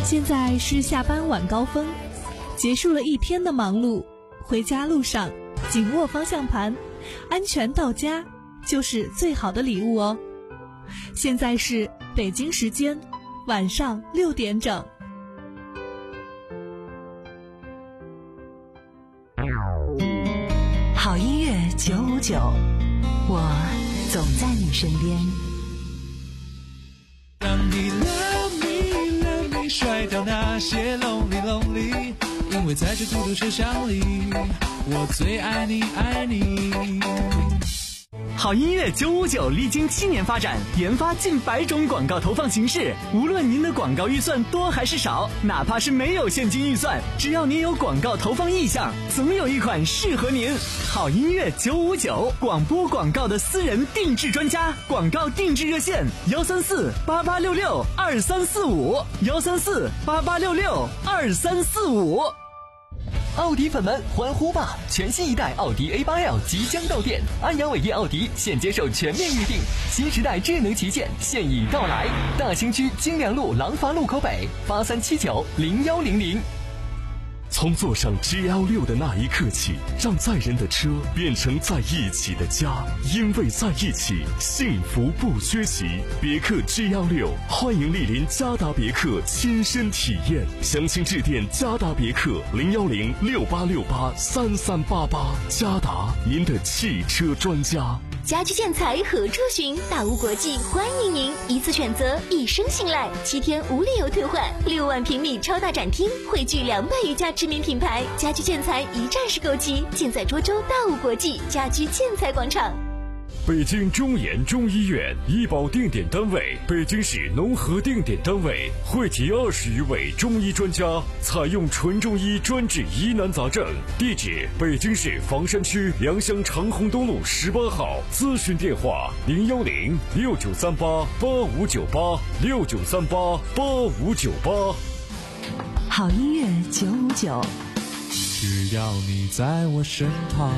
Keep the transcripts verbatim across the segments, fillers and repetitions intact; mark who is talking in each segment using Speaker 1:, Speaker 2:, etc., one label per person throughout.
Speaker 1: 现在是下班晚高峰，结束了一天的忙碌，回家路上紧握方向盘，安全到家就是最好的礼物哦。现在是北京时间晚上六点整。
Speaker 2: 好音乐九五九，我总在你身边。
Speaker 3: 当你 love me love me 甩掉那些 lonely lonely， 因为在这孤独车厢里，我最爱你爱你。
Speaker 4: 好音乐九五九历经七年发展，研发近百种广告投放形式。无论您的广告预算多还是少，哪怕是没有现金预算，只要您有广告投放意向，总有一款适合您。好音乐九五九，广播广告的私人定制专家，广告定制热线幺三四八八六六二三四五幺三四八八六六二三四五。
Speaker 5: 奥迪粉们欢呼吧！全新一代奥迪 A 八 L 即将到店，安阳伟业奥迪现接受全面预定，新时代智能旗舰现已到来。大兴区金良路廊坊路口北八三七九零幺零零。
Speaker 6: 从坐上 G L 六 的那一刻起，让载人的车变成在一起的家，因为在一起，幸福不缺席。别克 G L 六，欢迎莅临嘉达别克亲身体验，详情致电嘉达别克零幺零六八六八三三八八。嘉达，您的汽车专家。
Speaker 7: 家居建材何处寻？大屋国际欢迎您，一次选择，一生信赖，七天无理由退换，六万平米超大展厅，汇聚两百余家知名品牌，家居建材一站式购齐，尽在涿州大屋国际家居建材广场。
Speaker 6: 北京中研中医院医保定点单位，北京市农合定点单位，汇集二十余位中医专家，采用纯中医专治疑难杂症。地址：北京市房山区良乡长虹东路十八号。咨询电话：零幺零六九三八八五九八六九三八八五九八。
Speaker 2: 好音乐九五九，
Speaker 3: 只要你在我身旁。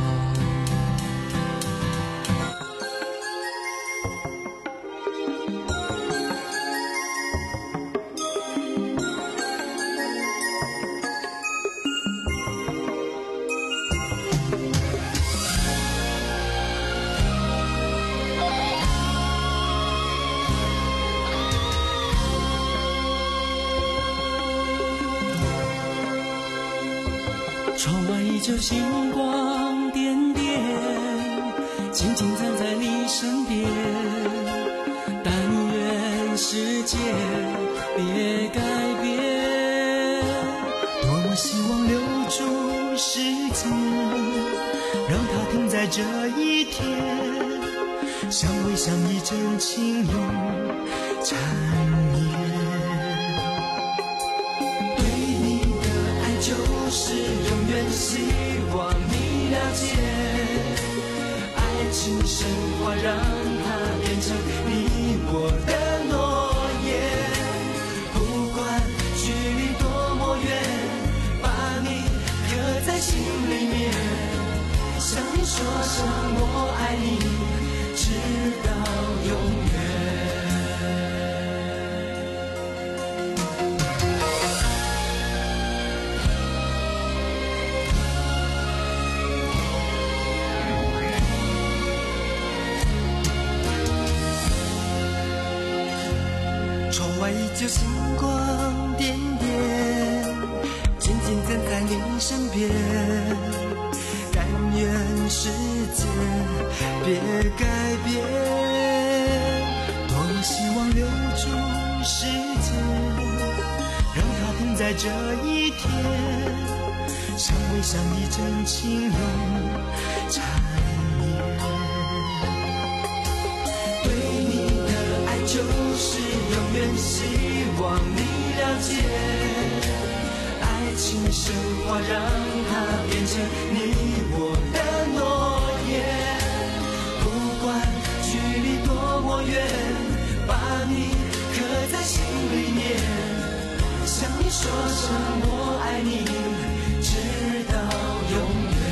Speaker 8: 窗外依旧星光点点，静静站在你身边。但愿世界别改变，多么希望留住时间，让它停在这一天，相偎相依真情永缠绵。就是永远希望你了解，爱情神话让它变成你我的诺言。不管距离多么远，把你刻在心里面，向你说声我爱你，直到永远。窗外依旧星光点点，静静站在你身边。但愿世界别改变，多么希望留住时间，让它停在这一天，相偎相依真情永缠绵。对你的爱就是永远希望你了解，爱情神话让它变成你我的诺言。不管距离多么远，把你刻在心里面，向你说声我爱你，直到永远。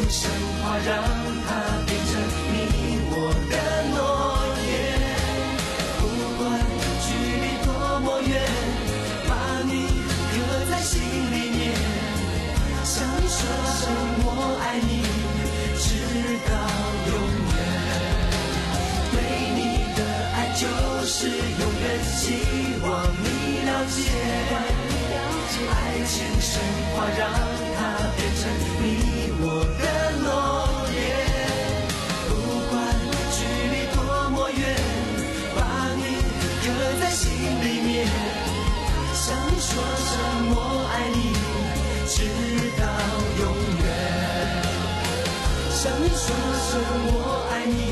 Speaker 8: 神话，让它变成你我的诺言。不管距离多么远，把你刻在心里面，向你说声我爱你，直到永远。对你的爱就是永远，希望你了解。爱情神话，让它变成你我的诺言。不管距离多么远，把你刻在心里面，向你说声我爱你，直到永远。向你说声我爱你，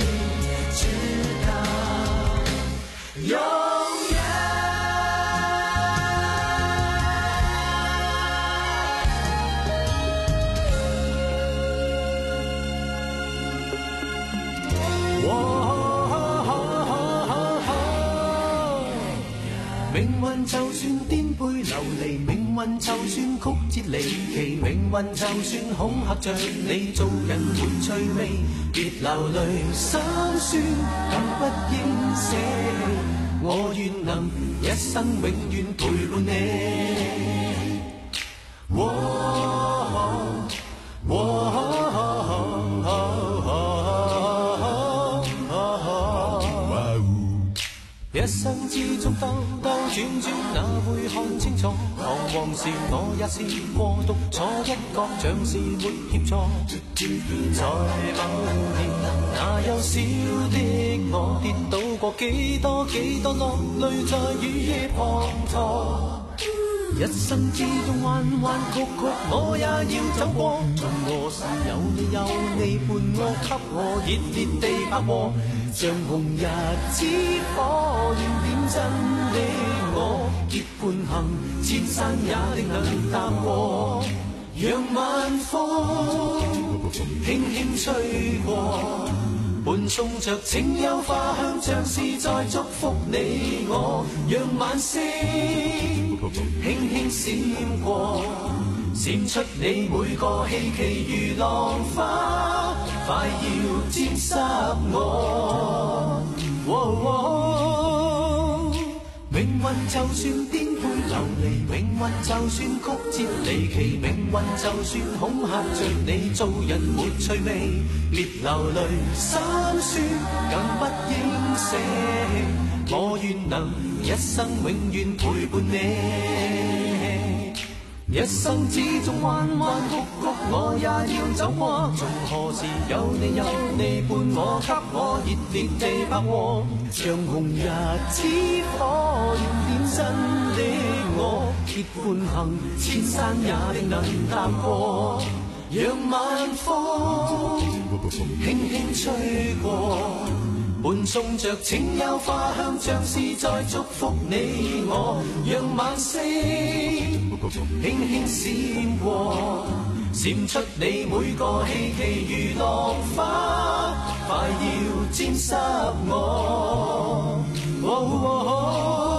Speaker 8: 直到永远。命運就算顛沛流離，命運就算曲折離奇，命運就算恐嚇着你，做人沒趣味，別流淚心酸，更不應捨棄。我願能一生永遠陪伴你。喔喔一生之中兜兜轉轉，哪會看清楚？彷徨時我也試過獨坐一角，像是沒協助。在某年，那幼小的我跌倒過幾多幾多，落淚在雨夜滂沱。一生之中彎彎曲曲，我也要走過。從何時有你有你伴我，給我熱烈地拍和，像紅日之火，燃點真的我。結伴行，千山也定能踏過。讓晚風輕輕吹過，伴送着清幽花香，像是在祝福你我。讓晚星輕輕閃過，閃出你每個希冀如浪花，快要沾濕我。喔喔命運就算顛沛流離，命運就算曲折離奇，命運就算恐嚇着你，做人沒趣味，別流淚心酸，更不應捨棄。我願能一生永遠陪伴你。一生之中彎彎曲曲，我也要走過。從何時有你有你伴我，給我熱烈地拍和，像紅日之火，燃點真的我。結伴行，千山也定能踏過。讓晚風輕輕吹過，伴送着清幽花香，像是在祝福你我。讓晚星輕輕閃過，閃出你每個希冀如浪花，快要沾濕我。喔喔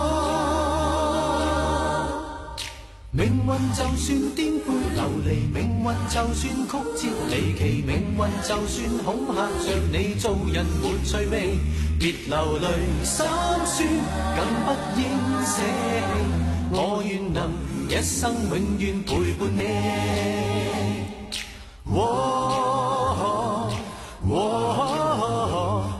Speaker 8: 命運就算顛沛流離，命運就算曲折離奇，命運就算恐嚇着你，做人沒趣味，別流淚心酸，更不應捨棄。我願能一生永遠陪伴你。喔喔喔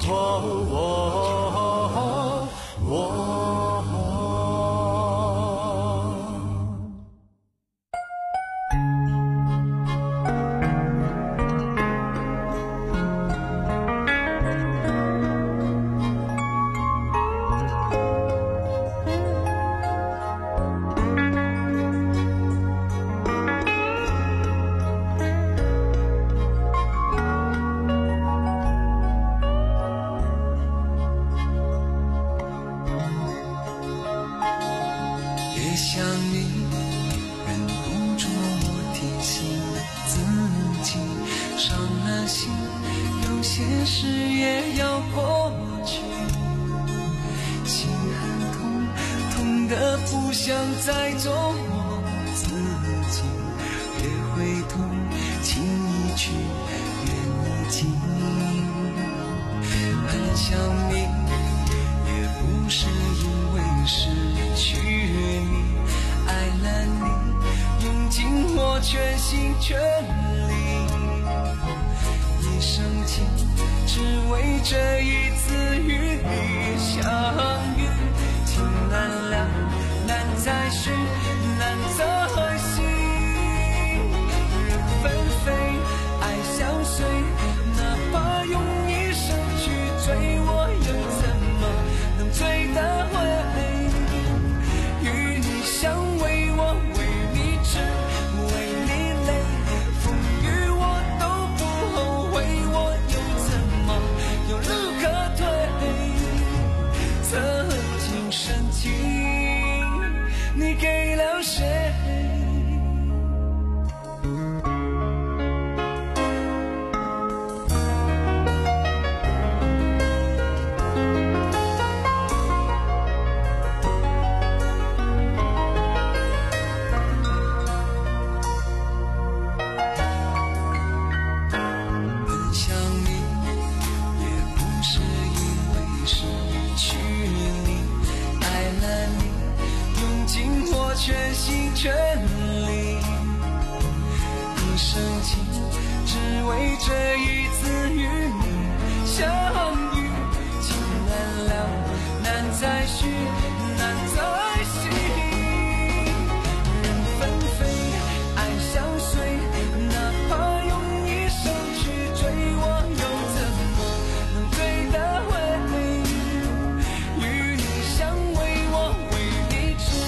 Speaker 8: 不想再琢磨自己，别回头，轻一句情。很想你，也不是因为失去你，爱了你，用尽我全心全力，一生情，只为这一次与你相遇。情难了，难再续，难再续。人纷飞，爱相随，哪怕用一生去追，我又怎么能追得回？与你相偎，我为你痴，为你累，风雨我都不后悔，我又怎么有路可退？曾经深情，你给了谁？全心全力，一生情，只为这一次与你相遇。情难了，难再续，难再续。人纷飞，爱相随，哪怕用一生去追，我又怎么能追得回？与你相偎，我为你痴，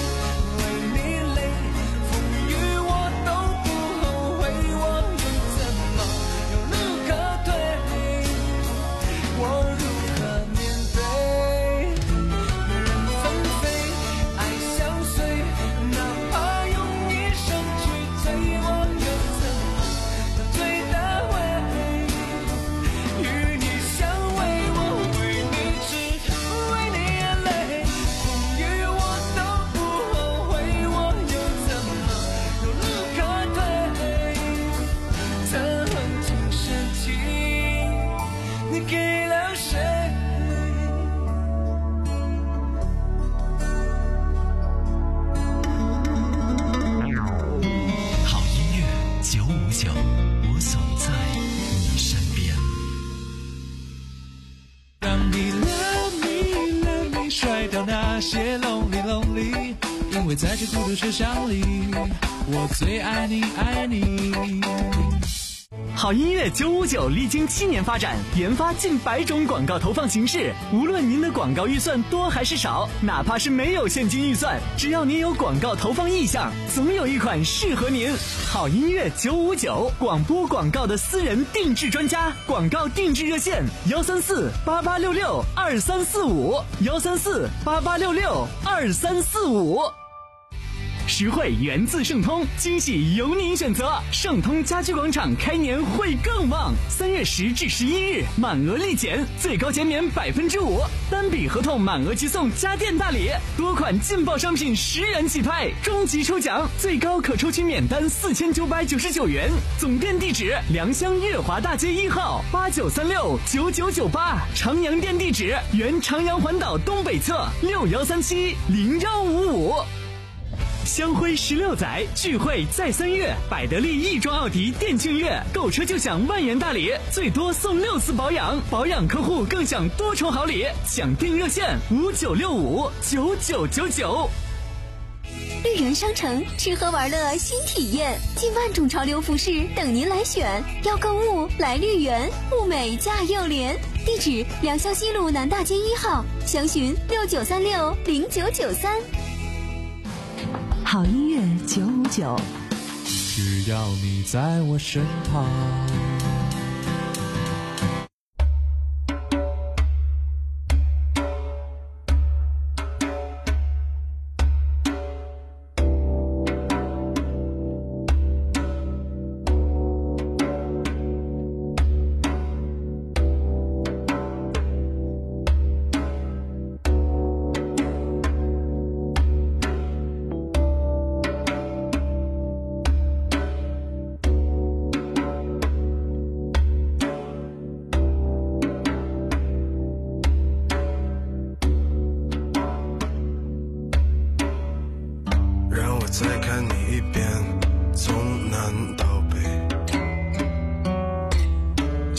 Speaker 8: 那些 lonely lonely， 因为在这孤独车厢里，我最爱你爱你。
Speaker 4: 好音乐九五九历经七年发展，研发近百种广告投放形式。无论您的广告预算多还是少，哪怕是没有现金预算，只要您有广告投放意向，总有一款适合您。好音乐九五九，广播广告的私人定制专家，广告定制热线：幺三四八八六六二三四五，幺三四八八六六二三四五。实惠源自盛通，惊喜由您选择。盛通家居广场开年会更旺，三月十至十一日满额立减，最高减免百分之五，单笔合同满额即送家电大礼，多款劲爆商品十元起拍，终极抽奖最高可抽取免单四千九百九十九元。总店地址：良乡悦华大街一号八九三六九九九八，长阳店地址：原长阳环岛东北侧六幺三七零幺五五。香辉十六载，聚会在三月，百得利亦庄奥迪店庆月，购车就享万元大礼，最多送六次保养，保养客户更享多重好礼。抢订热线五九六五九九九九。
Speaker 7: 绿园商城吃喝玩乐新体验，近万种潮流服饰等您来选。要购物来绿园，物美价又廉。地址：良乡西路南大街一号，详询六九三六零九九三。
Speaker 2: 好音乐九五九，
Speaker 3: 只要你在我身旁。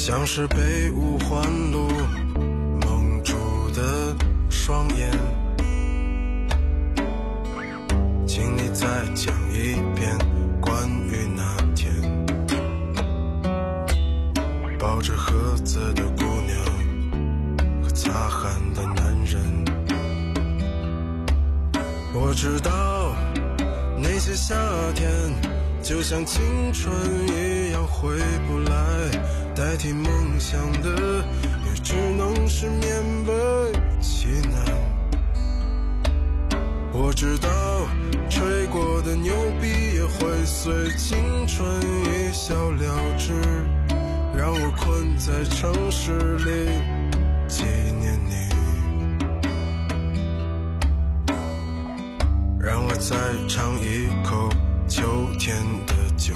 Speaker 9: 像是被五环路蒙住的双眼，请你再讲一遍关于那天抱着盒子的姑娘和擦汗的男人。我知道那些夏天就像青春一样回不来，代替梦想的也只能是勉为其难。我知道吹过的牛逼也会随青春一笑了之，让我困在城市里纪念你，让我再尝一口秋天的酒，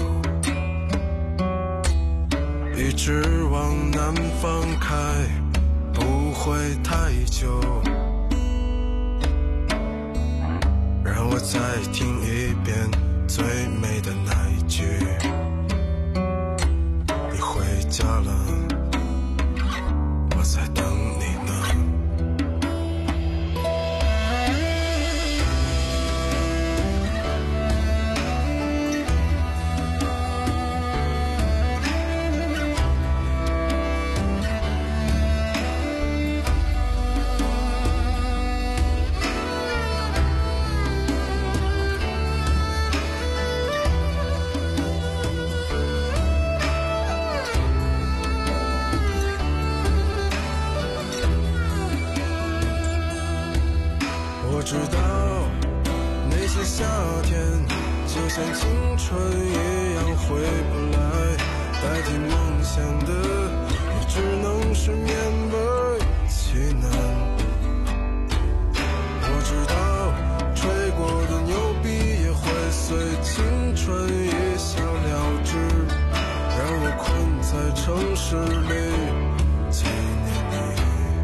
Speaker 9: 一直往南方开，不会太久，让我再听一遍最美的那一句，你回家了，我在等你呢。我知道那些夏天就像青春一样回不来，代替梦想的也只能是勉为其难。我知道吹过的牛逼也会随青春一笑了之，让我困在城市里纪念你。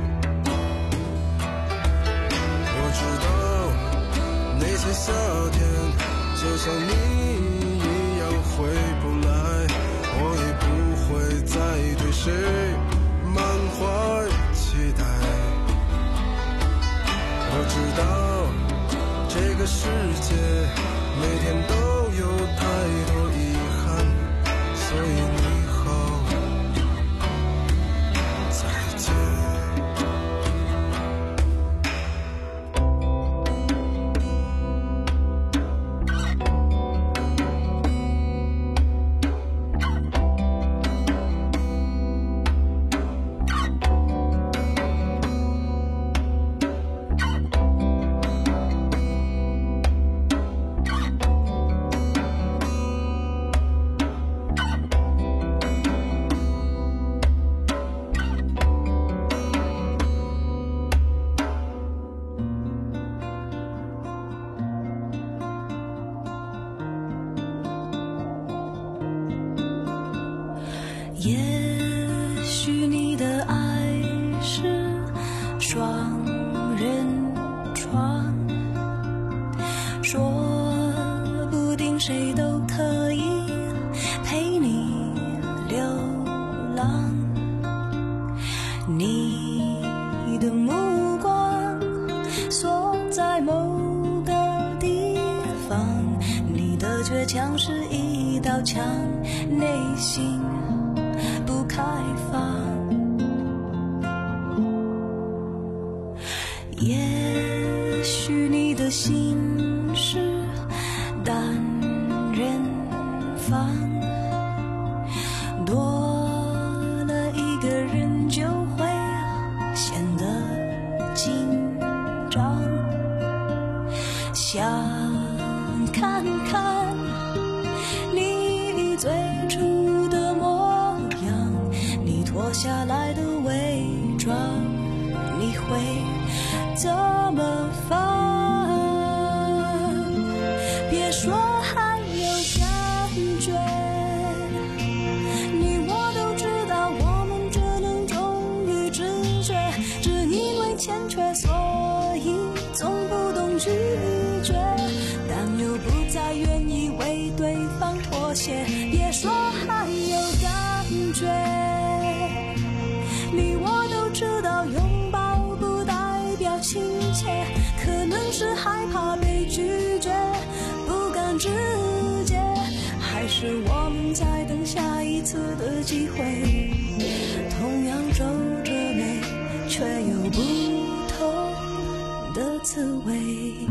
Speaker 9: 那些夏天就像你一样回不来，我也不会再对谁满怀期待。我知道这个世界每天都有太多遗憾，所以你好，再见。
Speaker 10: 也许你的爱是双人床，说不定谁都可以陪你流浪。你的目光锁在某个地方，你的倔强是一道墙，内心不开放。也许你的心是单人房，多了一个人就会显得紧张。想看看你最初的模样，你脱下来的伪装，你会怎么放？别说还有感觉，你我都知道我们只能忠于直觉，只因为欠缺，所以总不懂拒绝，但又不再愿意为对方妥协。别说还有感觉， 机会，同样皱着眉，却有不同的滋味。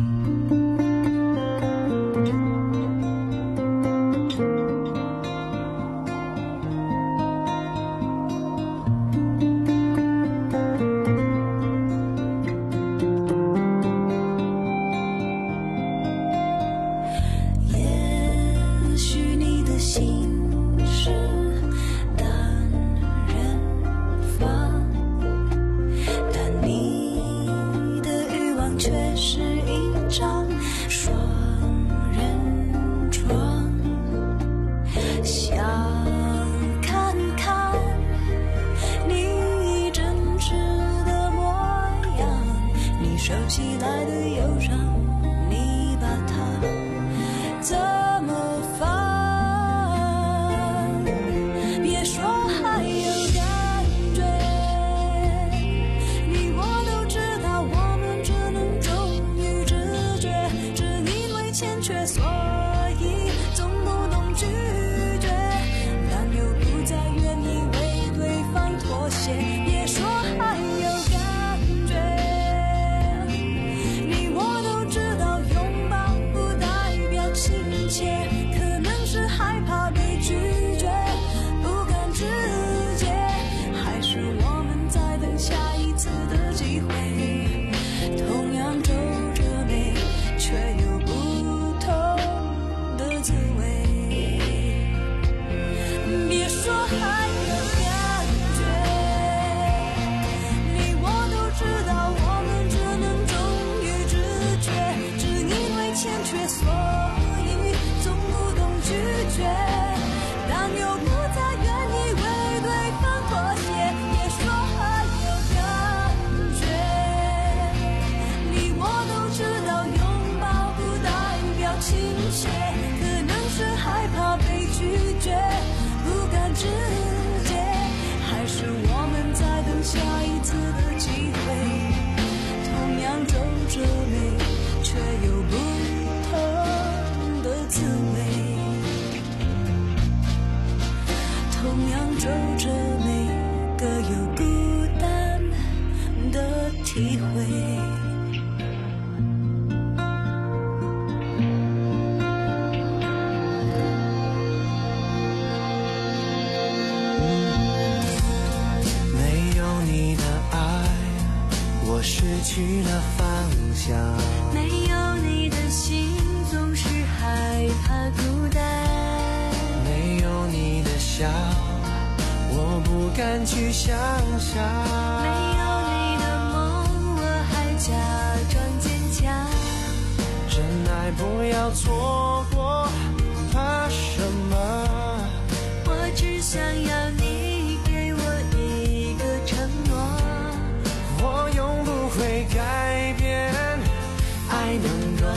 Speaker 8: 去了方向，
Speaker 10: 没有你的心总是害怕孤单，
Speaker 8: 没有你的笑我不敢去想象，
Speaker 10: 没有你的梦我还假装坚强，
Speaker 8: 真爱不要错过，怕什么？
Speaker 10: 我只想要你给我一个承诺，
Speaker 8: 我永不会改变，爱能够，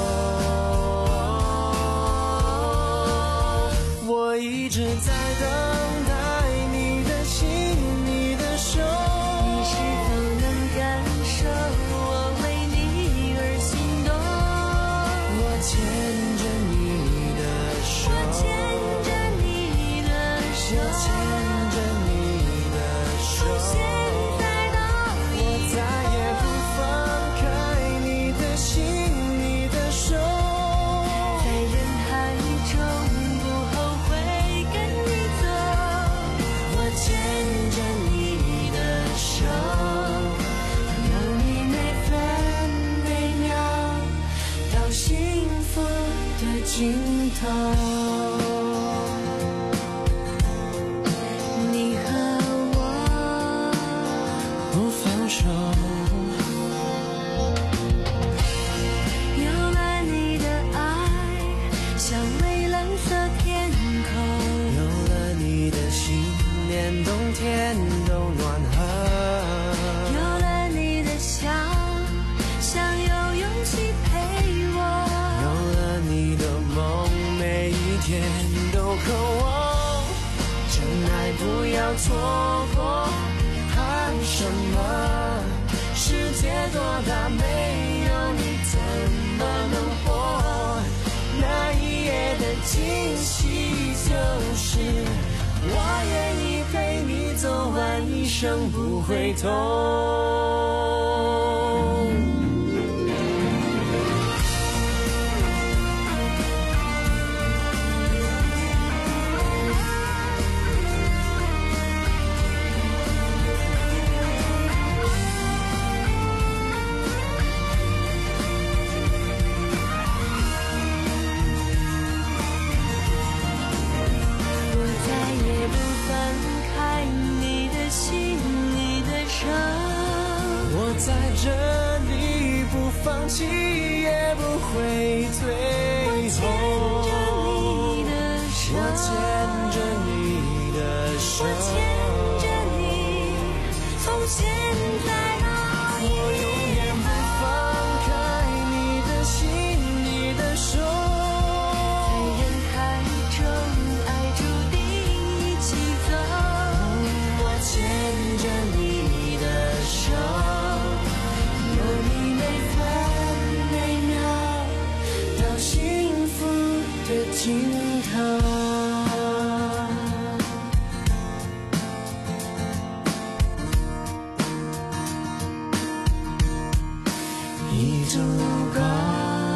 Speaker 8: 我一直在等待你的心，你的手，
Speaker 10: 你是否能感受我为你而心动？
Speaker 8: 我牵着你的手，
Speaker 10: 我牵着你的手，
Speaker 8: 我牵着你的手，
Speaker 10: 从现在到以后，尽头，你和我
Speaker 8: 不放手，
Speaker 10: 有了你的爱，像蔚蓝色天空，
Speaker 8: 有了你的心，连冬天都暖和，
Speaker 10: 有了你的笑，像有勇气陪我，
Speaker 8: 有了你的梦，每一天都和我，真爱不要错过，怕什么？世界多大，没有你怎么能活？那一夜的惊喜，就是我也生不回头。在这里不放弃也不会退后，我牵着你的手，我牵着你从现在到我永远不放开你的心你的手，在人海中爱注定一起走，我牵着你的手，尽头。一株光。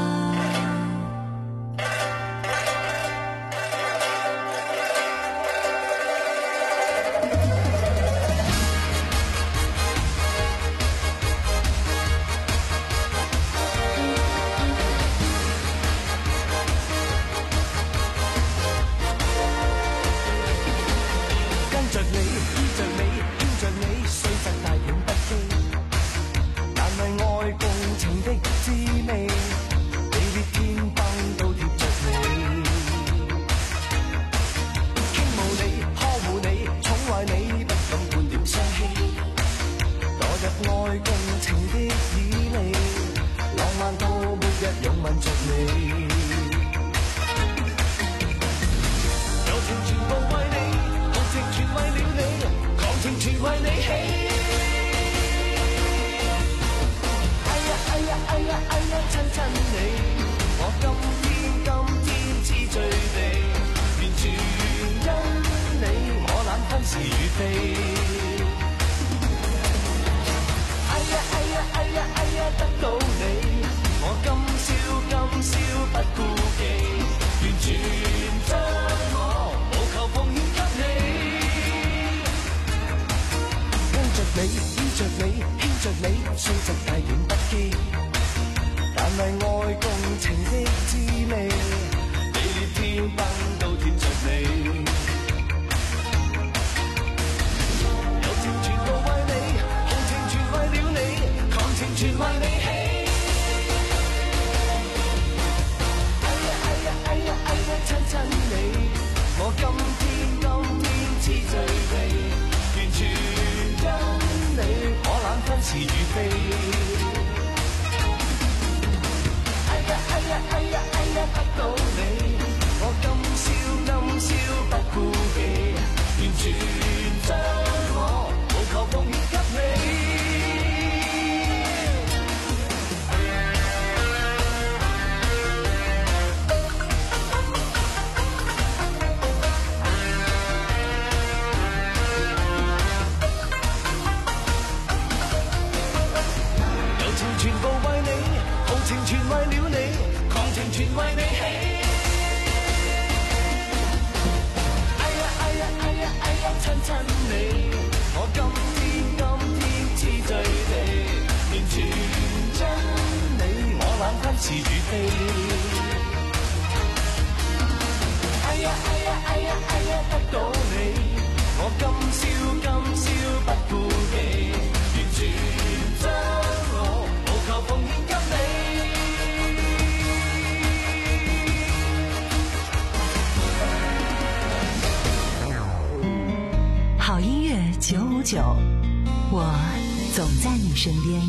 Speaker 2: 好音乐九五九，我总在你身边。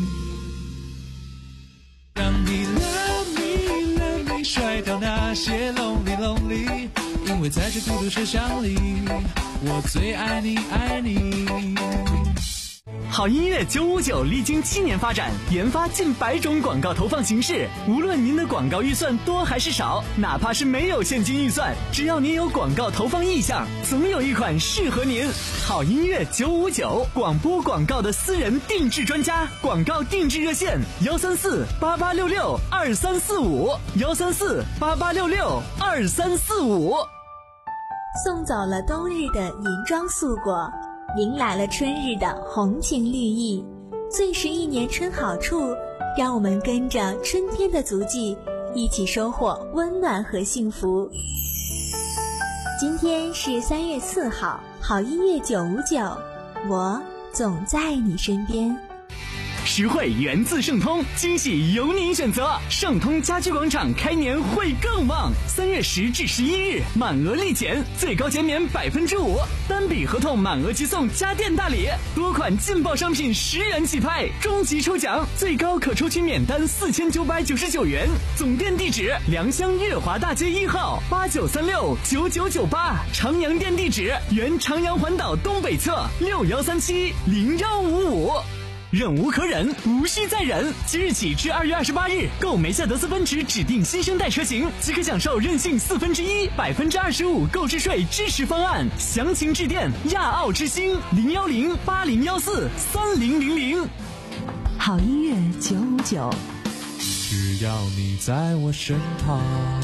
Speaker 3: 让你 love me love me 甩掉那些 lonely lonely， 因为在这孤独车厢里，我最爱你爱你。
Speaker 4: 好音乐九五九历经七年发展，研发近百种广告投放形式。无论您的广告预算多还是少，哪怕是没有现金预算，只要您有广告投放意向，总有一款适合您。好音乐九五九，广播广告的私人定制专家，广告定制热线：幺三四八八六六二三四五，幺三四八八六六二三四五。
Speaker 7: 送走了冬日的银装素裹，迎来了春日的红情绿意。最是一年春好处，让我们跟着春天的足迹，一起收获温暖和幸福。今天是三月四号，好音乐九五九，我总在你身边。
Speaker 4: 实惠源自盛通，惊喜由您选择。盛通家居广场开年会更旺，三月十至十一日满额立减，最高减免百分之五，单笔合同满额即送家电大礼，多款劲爆商品十元起拍，终极抽奖最高可抽取免单四千九百九十九元。总店地址：良乡悦华大街一号八九三六九九九八，长阳店地址：原长阳环岛东北侧六幺三七零幺五五。忍无可忍，无需再忍。即日起至二月二十八日，购梅赛德斯奔驰指定新生代车型，即可享受任性四分之一、百分之二十五购置税支持方案。详情致电亚奥之星零幺零八零幺四三零零零。
Speaker 2: 好音乐九五九，
Speaker 3: 只要你在我身旁。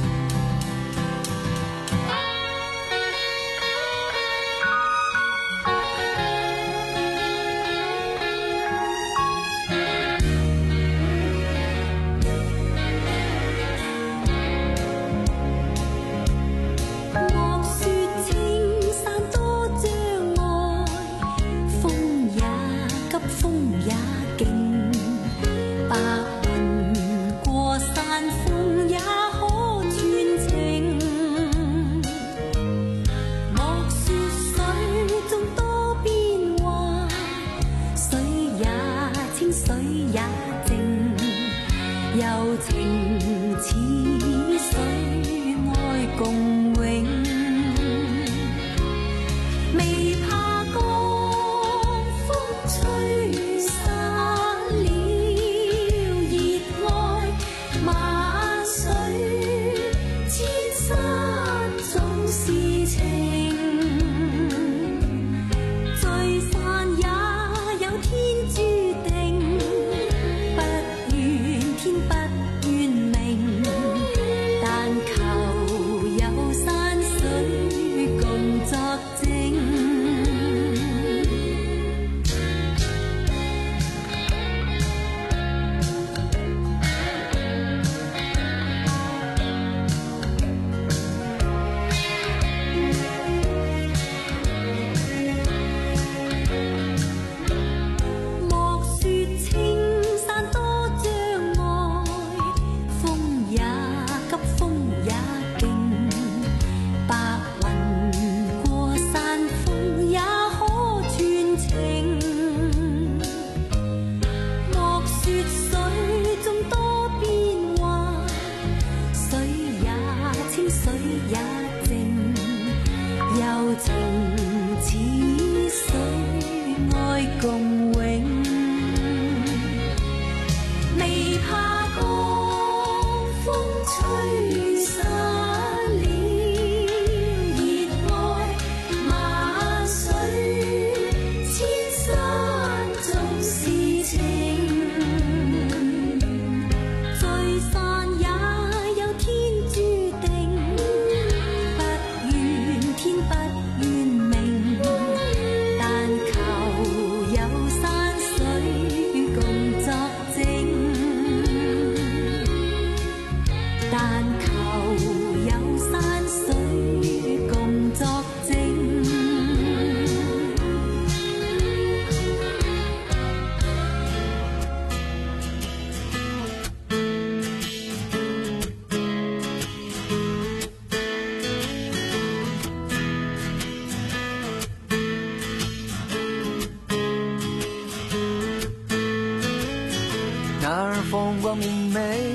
Speaker 8: 风光明媚，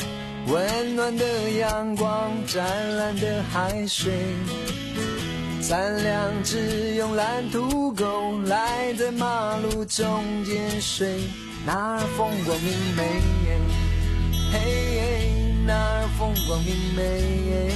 Speaker 8: 温暖的阳光，湛蓝的海水，在三两只慵懒土狗赖在马路中间睡，那儿风光明媚，嘿，那儿风光明媚，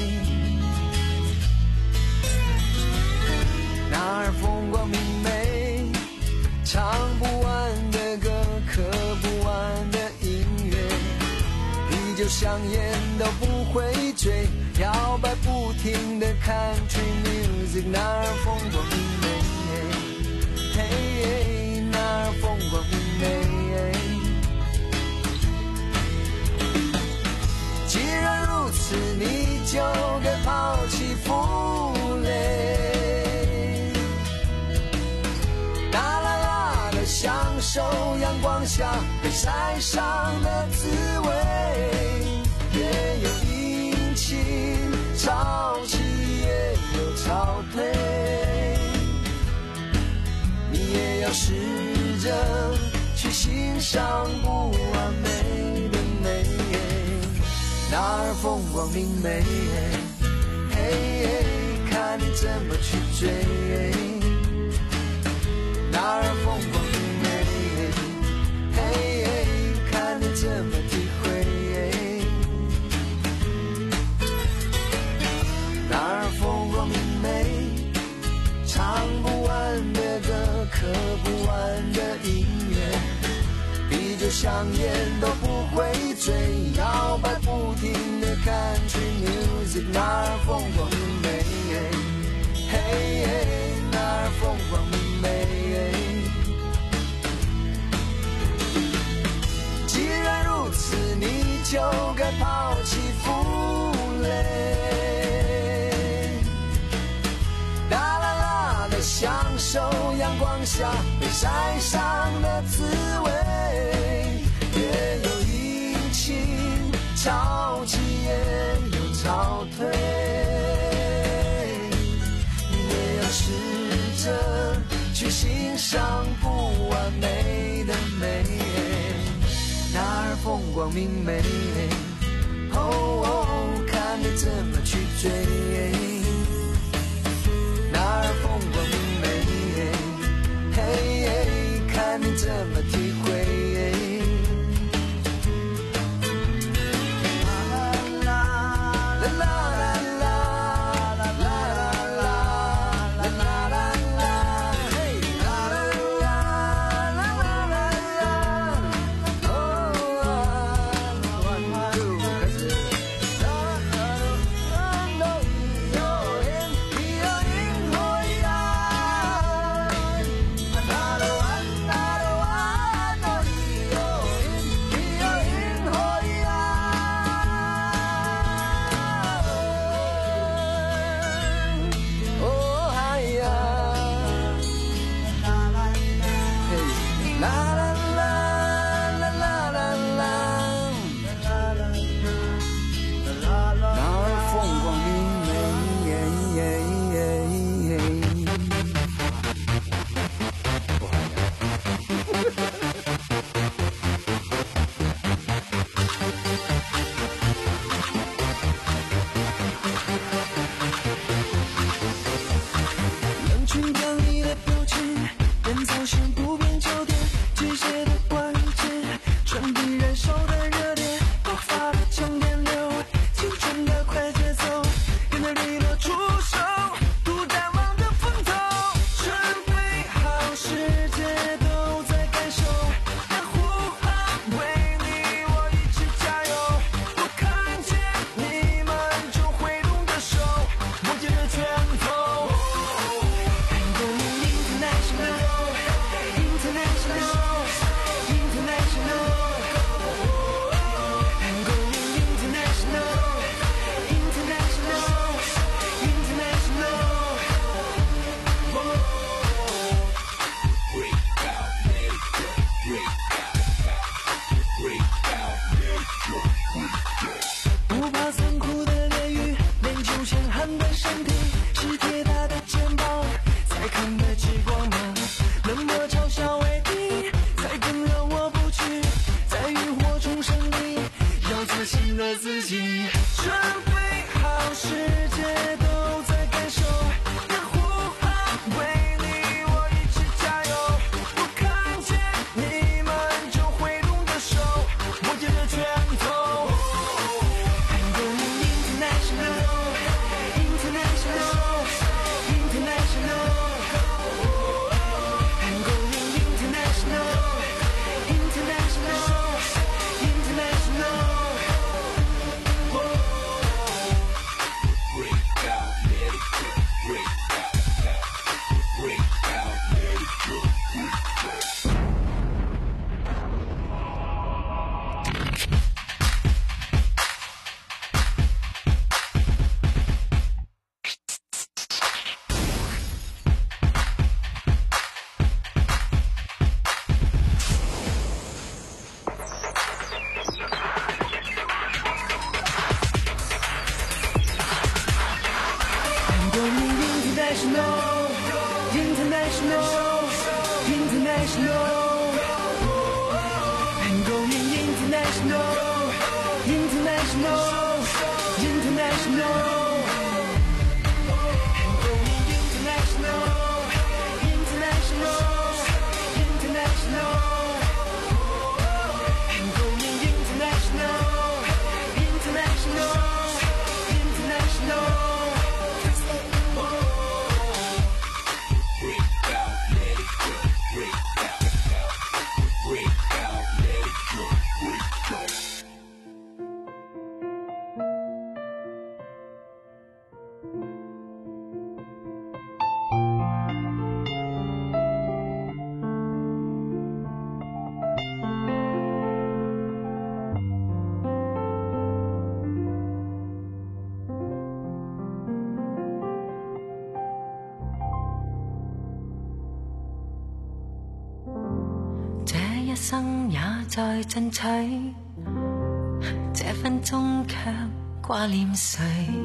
Speaker 8: 那儿风光明媚，唱不完的歌，刻不完的音乐，啤酒香烟都不会醉，摇摆不停的 Country Music， 那儿风光明媚，嘿，那儿风光明媚。既然如此，你就该抛弃负累，大啦啦的享受阳光下被晒伤的滋味，也有阴晴潮起，也有潮退，你也要试着去欣赏不完美的美，那儿风光明媚，嘿，看你怎么去追，那儿风光明媚，嘿，看你怎么体会，那儿风光明媚，唱不完的歌，刻不完的音乐，啤酒香烟都不会醉，摇摆不停的 Country Music， 那儿风光明媚，嘿，那儿风光明媚。既然如此，你就该抛弃负累，大啦啦的享受阳光下被晒伤的滋味，也有阴晴潮起，也有潮退，你也要试着去欣赏不完美的美，那儿风光明媚，哦哦，看你怎么去追，那儿风光明媚，嘿，看你怎么体会。 international, international, I'm going international, international, international.
Speaker 11: 一生也在進取，這分鐘卻掛念誰？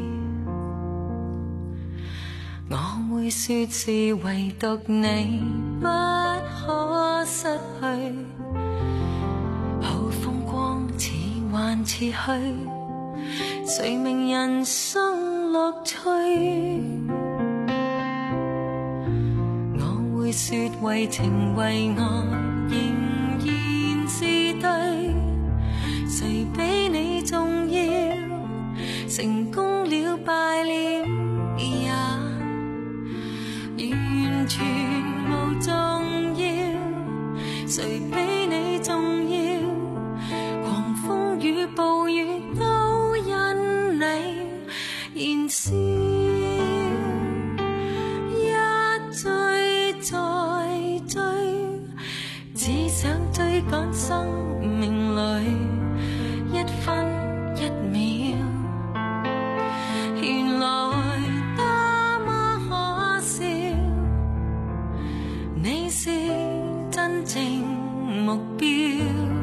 Speaker 11: 我會說是唯獨你不可失去，好風光似幻似虛，誰明人生樂趣？我會說為情為愛仍是對，誰比你重要？成功了敗了也完全無重要，誰比你重要？狂風與暴雨都因你燃燒，一追再追，只想追趕生命裏一分一秒，原來多麼可笑，你是真正目標，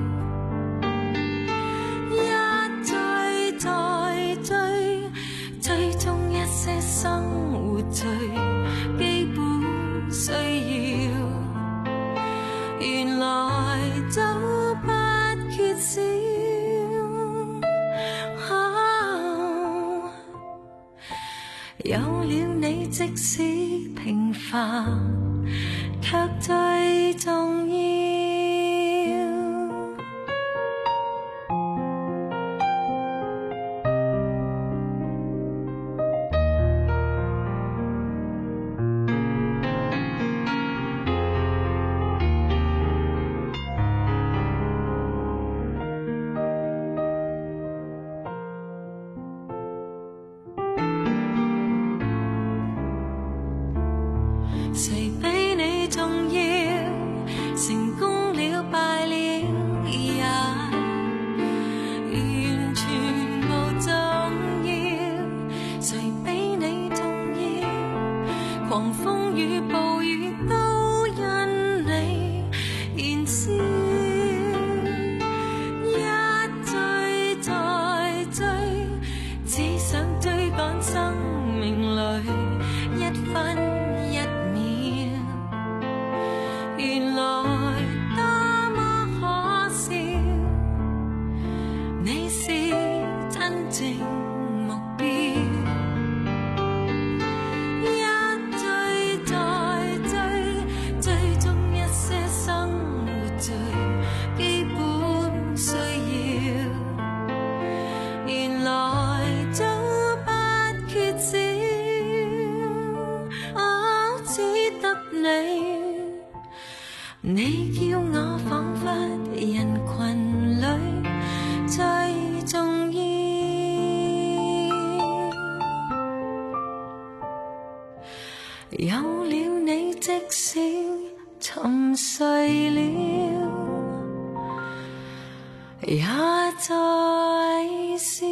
Speaker 11: 一追再追，追蹤一些生活最基本需要，原來早不缺少，哦，有了你即使平凡卻最重要。誰比你重要？成功了敗了也完全無重要，誰比你重要？狂風與暴雨都因你燃燒，一追再追，只想追趕生命裏一分一秒，原來多麼可笑，你是真正目標，一追再追，追蹤一些生活最基本需要，原來早不缺少，哦，只得你。你叫我彷彿人群裏最重要，有了你即使沉睡了也在笑。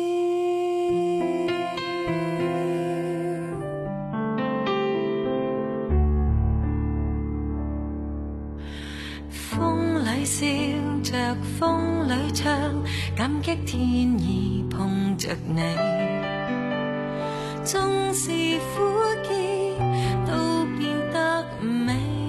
Speaker 11: 風裏笑着風裏唱，感激天意碰着你，縱是苦澀都變得美。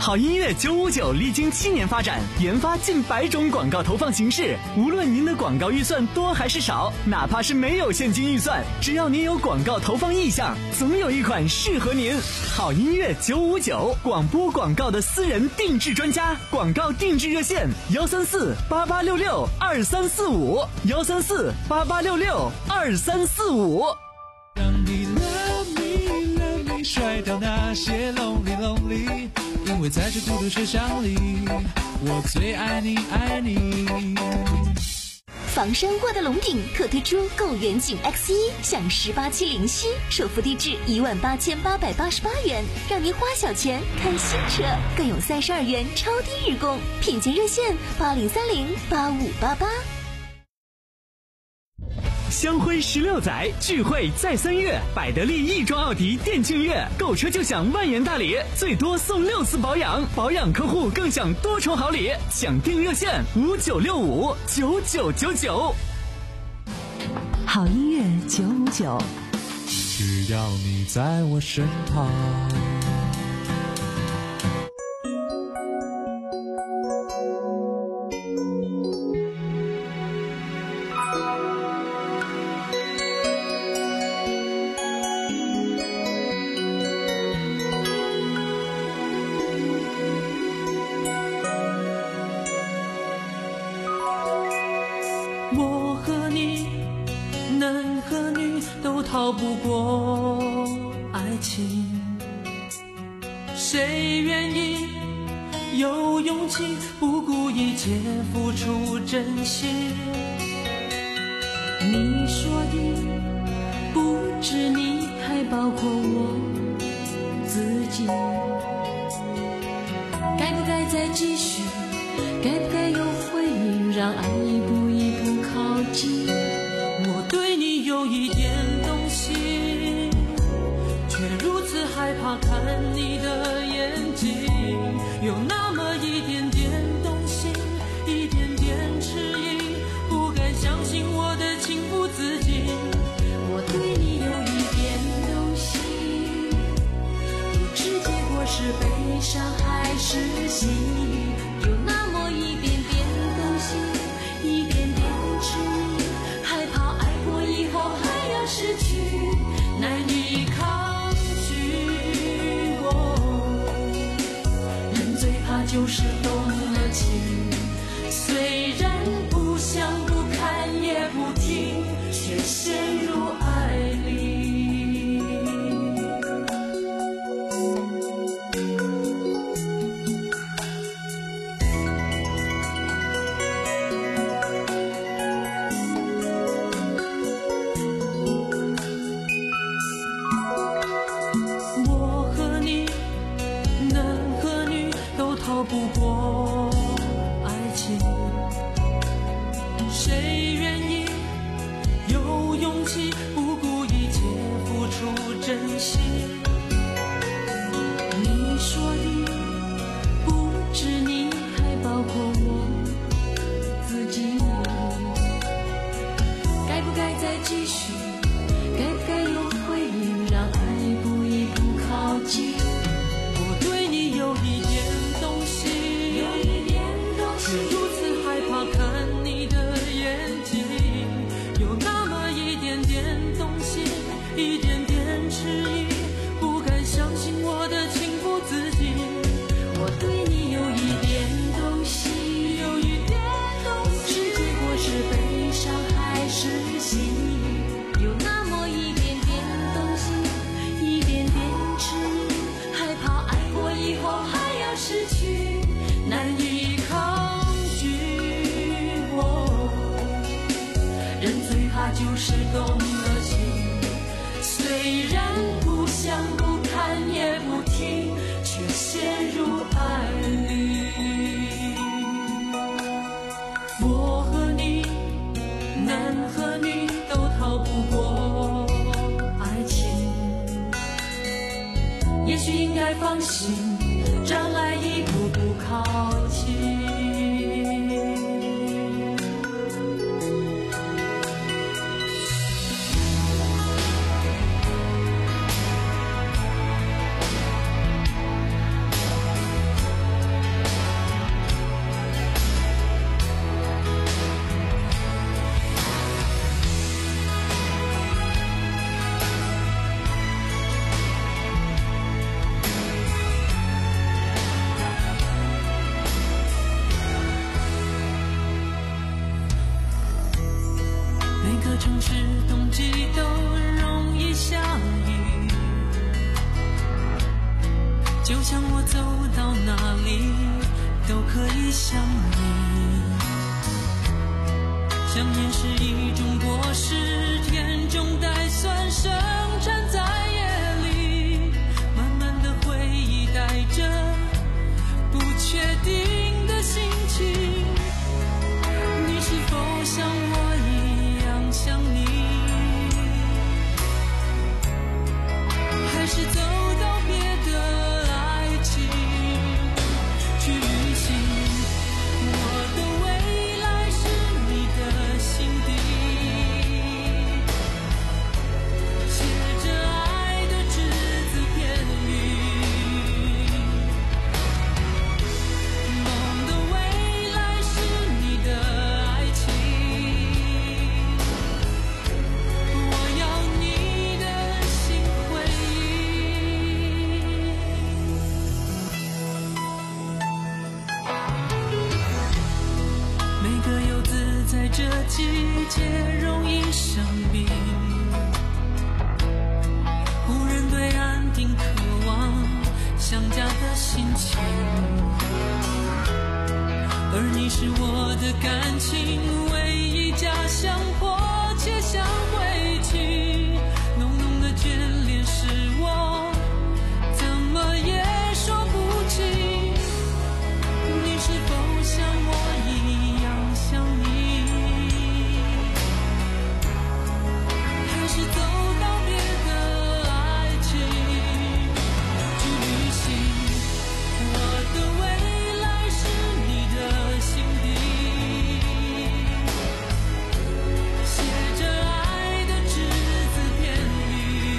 Speaker 4: 好音乐九五九历经七年发展，研发近百种广告投放形式。无论您的广告预算多还是少，哪怕是没有现金预算，只要您有广告投放意向，总有一款适合您。好音乐九五九，广播广告的私人定制专家，广告定制热线：幺三四八八六六二三四五，幺三四八八六六二三四五。
Speaker 3: 让你 love me love me 甩掉那些 lonely lonely， 因为在这孤独车厢里，我最爱你爱你。
Speaker 7: 房山沃德龙顶特推出购远景 X 一 享十八期零息，首付低至一万八千八百八十八元，让您花小钱看新车，更有三十二元超低日供，品鉴热线八零三零八五八八。
Speaker 4: 香辉十六载，聚会再三月，百得利亦庄奥迪店庆月，购车就享万元大礼，最多送六次保养，保养客户更享多重好礼，抢订热线五九六五九九九九。
Speaker 2: 好音乐九五九，
Speaker 3: 只要你在我身旁。
Speaker 8: 我和你，男和女都逃不过爱情，谁愿意有勇气不顾一切付出真心？你说的不止你，还包括我自己。该不该再继续？该不该有回应？让爱一步一步靠近。我对你有一点动心，却如此害怕看你的眼睛。有那么一点点动心，一点点迟疑，不敢相信我的情不自禁。我对你有一点动心，不知结果是悲伤还是喜悦。有那么一点点动心，一点点迟疑，害怕爱过以后还要失去，难以抗拒。我人最怕就是动了情，虽然不想不看也不听，却陷入爱里。不过爱情，谁愿意有勇气不顾一切付出真心？你说的不止你，还包括我自己。该不该再继续？该不该有回应？让爱一步一步靠近。我对你有一点却如此害怕看你的眼睛，有那么一点点动心，一点点迟疑，不敢相信我的情不自禁。我对你有一点动心，有一点动心，不知结果是悲伤还是喜悦。有那么一点点动心，一点点迟疑，害怕爱过以后还要失去，难以抗拒。人最怕就是动了情，虽然不想不看也不听，却陷入爱里。我和你，男和女都逃不过爱情，也许应该放心，让爱一步步靠近。 春至冬季都容易相遇，就像我走到哪里都可以想你。想念是一种果实，甜中带酸，生产在夜里，慢慢的回忆带着不确定的心情。你是否像我一样想你，还是走到别的爱情去旅行？我的未来是你的心底，写着爱的只字片语。梦的未来是你的爱情，我要你的心回忆。每个游子在这季节容易生病，无人对安定渴望想家的心情，而你是我的感情唯一家乡，迫切想回去。浓浓的眷恋是我怎么也说不清。你是否像我一样想你，还是走到别的爱情去旅行？我的未来是你的心底，写着爱的只字片语。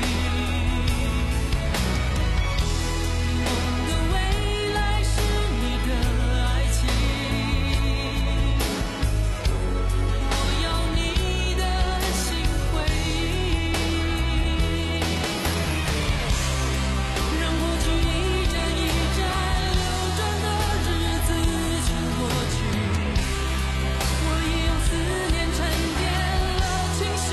Speaker 8: 梦的未来是你的爱情，我要你的心回忆。让过去一站一站流转的日子全过去，我已用思念沉淀了情绪。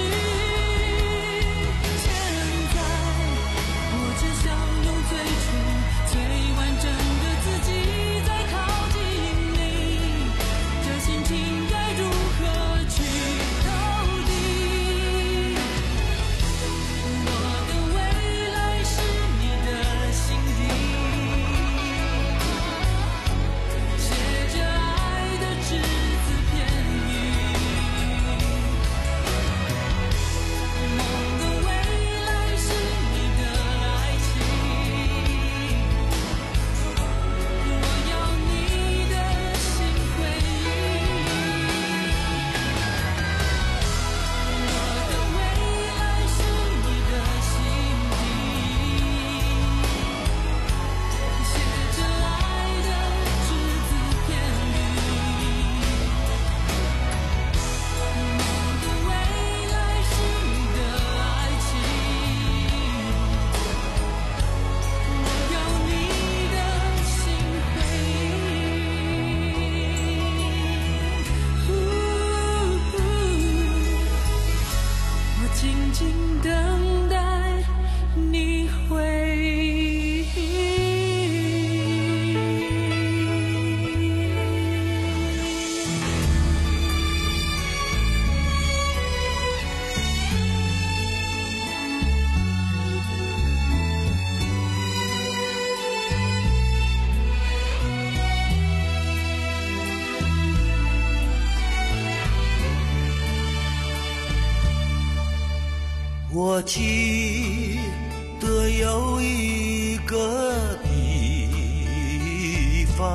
Speaker 8: 现在我只想用最初最完整的自己再靠近你，这心情该如何去到底？我的未来是你的心底，写着爱的只字片语。梦的未来是你的爱情，我要你的心回忆。我的未来是你的心底，写着爱的只字片语。梦的未来是你的爱情，我要你的心回忆。我静静等待你回忆。
Speaker 12: 我记得有一个地方，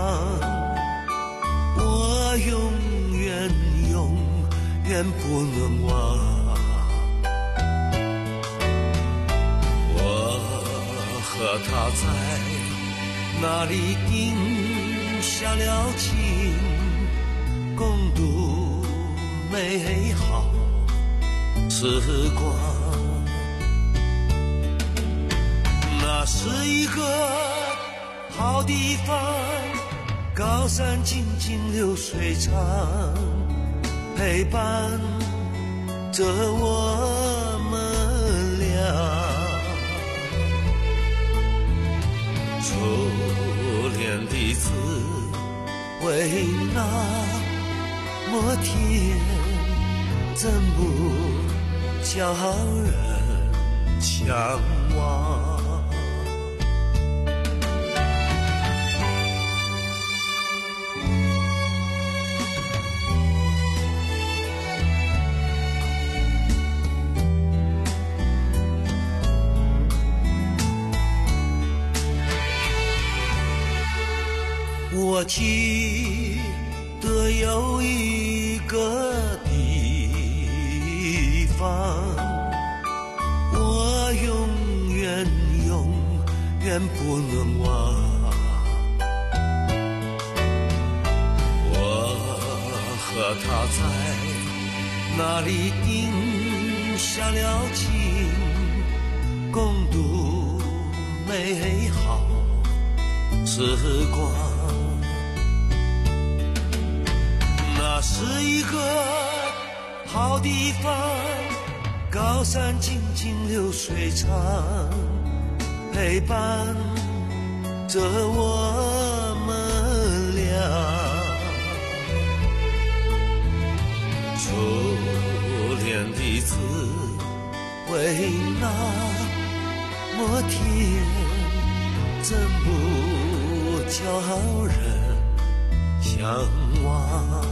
Speaker 12: 我永远永远不能忘。我和他在那里定下了情，共度美好时光。那是一个好地方，高山静静流水长，陪伴着我们俩。初恋的滋味那么甜，怎不叫人向往？我记得有一个地方，我永远永远不能忘。我和他在那里定下了情，共度美好时光。那是一个好地方，高山静静流水长，陪伴着我们俩。初恋的滋味那么甜，怎不叫人向往？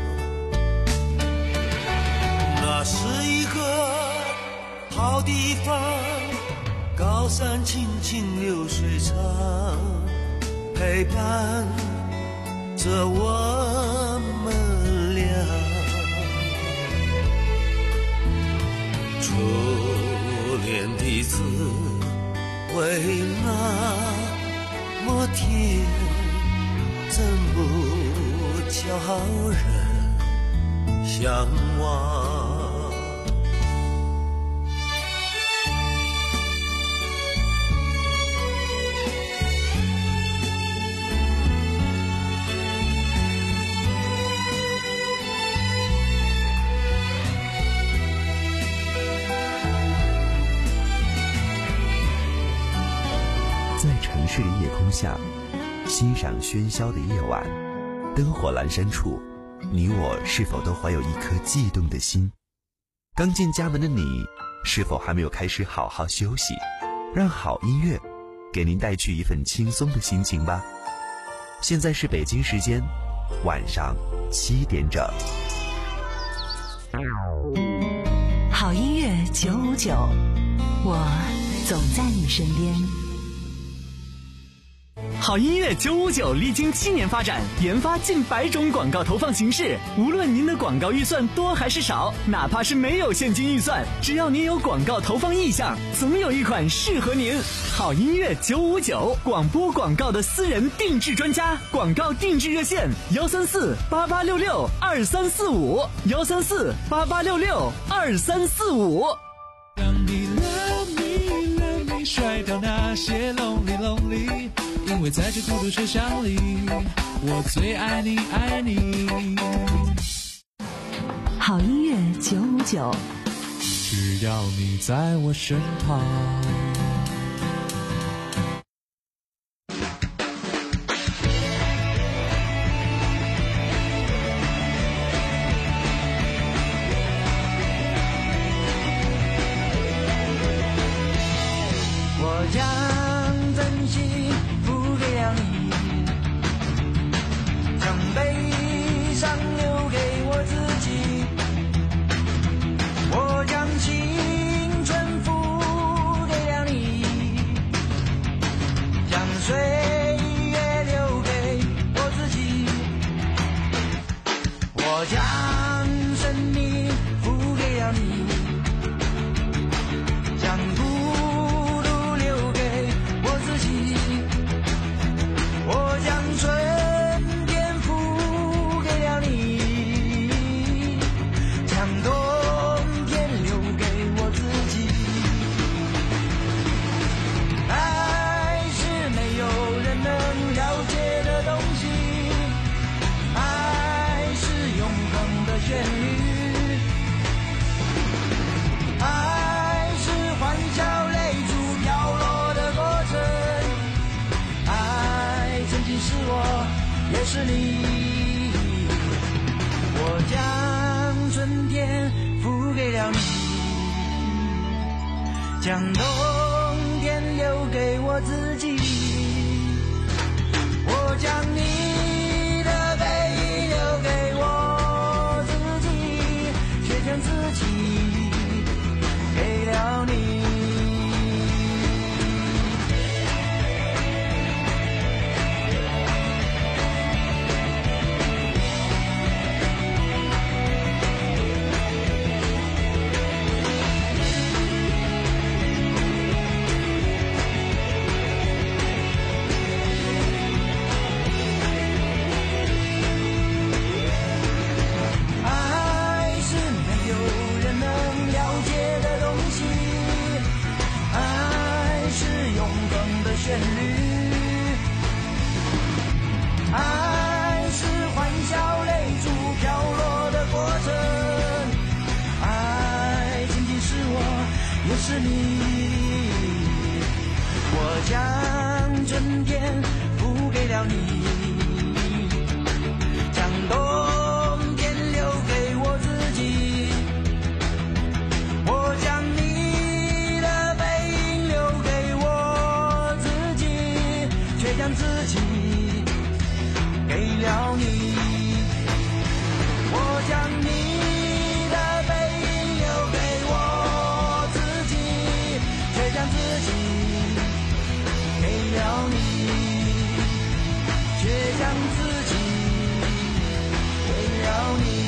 Speaker 12: 那是一个好地方，高山静静流水长，陪伴着我们俩。初恋的滋味那么甜，怎不叫人向往？
Speaker 13: 在城市的夜空下，欣赏喧嚣的夜晚，灯火阑珊处，你我是否都怀有一颗悸动的心？刚进家门的你，是否还没有开始好好休息？让好音乐给您带去一份轻松的心情吧。现在是北京时间晚上七点整。
Speaker 2: 好音乐九五九，我总在你身边。
Speaker 4: 好音乐九五九历经七年发展，研发近百种广告投放形式。无论您的广告预算多还是少，哪怕是没有现金预算，只要您有广告投放意向，总有一款适合您。好音乐九五九，广播广告的私人定制专家，广告定制热线幺三四八八六六二三四五幺三四八八六六二三四五。
Speaker 3: 让你 love me love me 甩掉那些 lonely lonely。因为在这孤独车厢里，我最爱你爱你。
Speaker 2: 好音乐九五九，
Speaker 3: 只要你在我身旁。
Speaker 8: 我将真心付给了你，将悲伤留给我自己。我将青春付给了你，将岁月留给我自己。我将生命付给了你，将孤独留给我自己。我将春天付给了你，将冬天留给我自己。爱是没有人能了解的东西，爱是永恒的
Speaker 14: 是你。我将春天付给了你，将冬天留给我自己。我将你的背影留给我自己，却将自己给了你。旋律，爱是欢笑泪珠飘落的过程，爱仅仅是我，也是你。我将春天付给了你，将冬天留给我自己。我将你的背影留给我，却将自己给了你。我将你的背影留给我自己，却将自己给了你，却将自己给了你。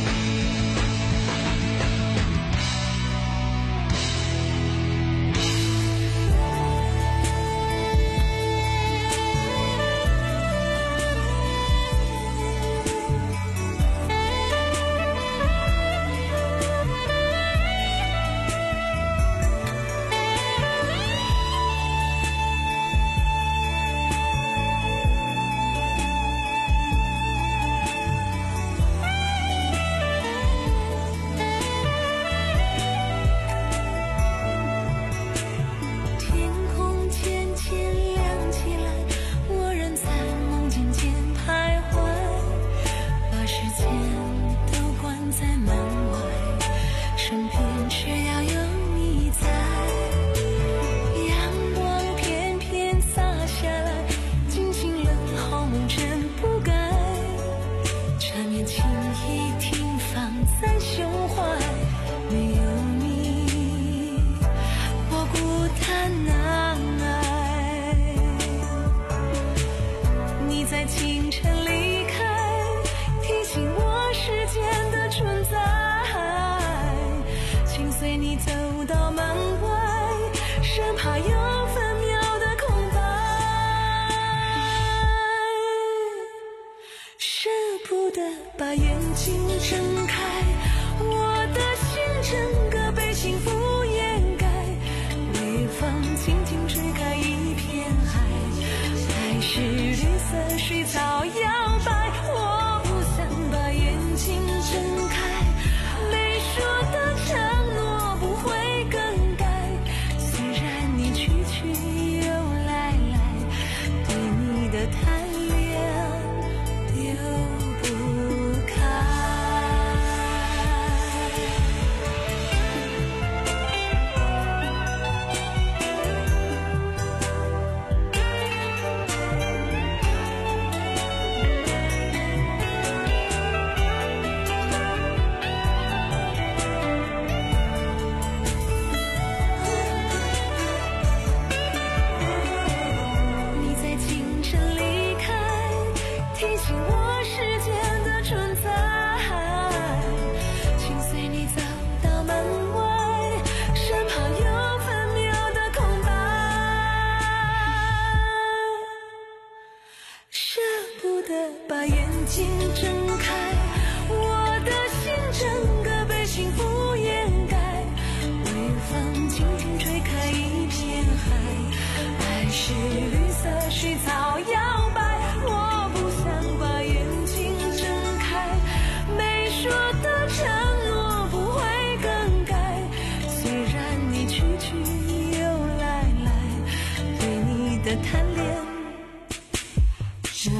Speaker 10: 把眼睛睁开，我的心整个被幸福掩盖，微风轻轻吹开一片海，海是绿色，水草摇摆，我不想把眼睛睁开，没说的承诺不会更改，虽然你去去又来来，对你的贪恋留不开。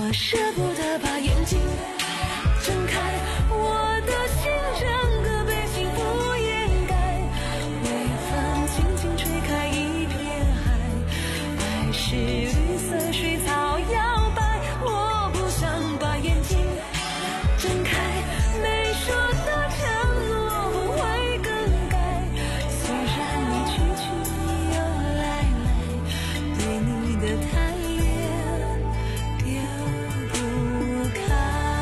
Speaker 10: 我舍不得把眼睛睁开，我的心整个被幸福掩盖，微风轻轻吹开一片海，爱是绿色水草摇摆，我不想把眼睛睁开，没说的承诺不会更改，虽然你去去又来来，对你的贪恋丢不开。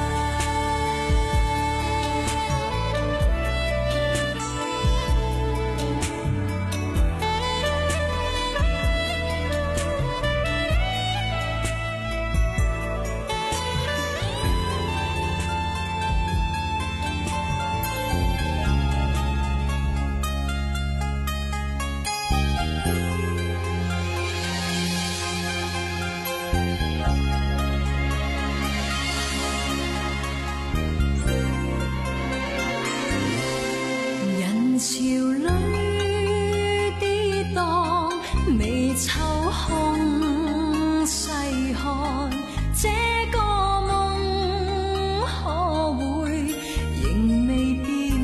Speaker 10: 人潮裏跌宕，微秋空細看，這個夢可會仍未變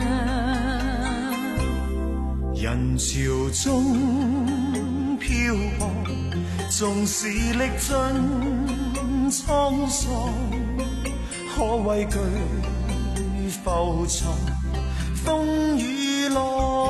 Speaker 10: 樣？
Speaker 12: 人潮中漂泊，縱使歷盡滄桑，可畏懼浮沉風雨浪。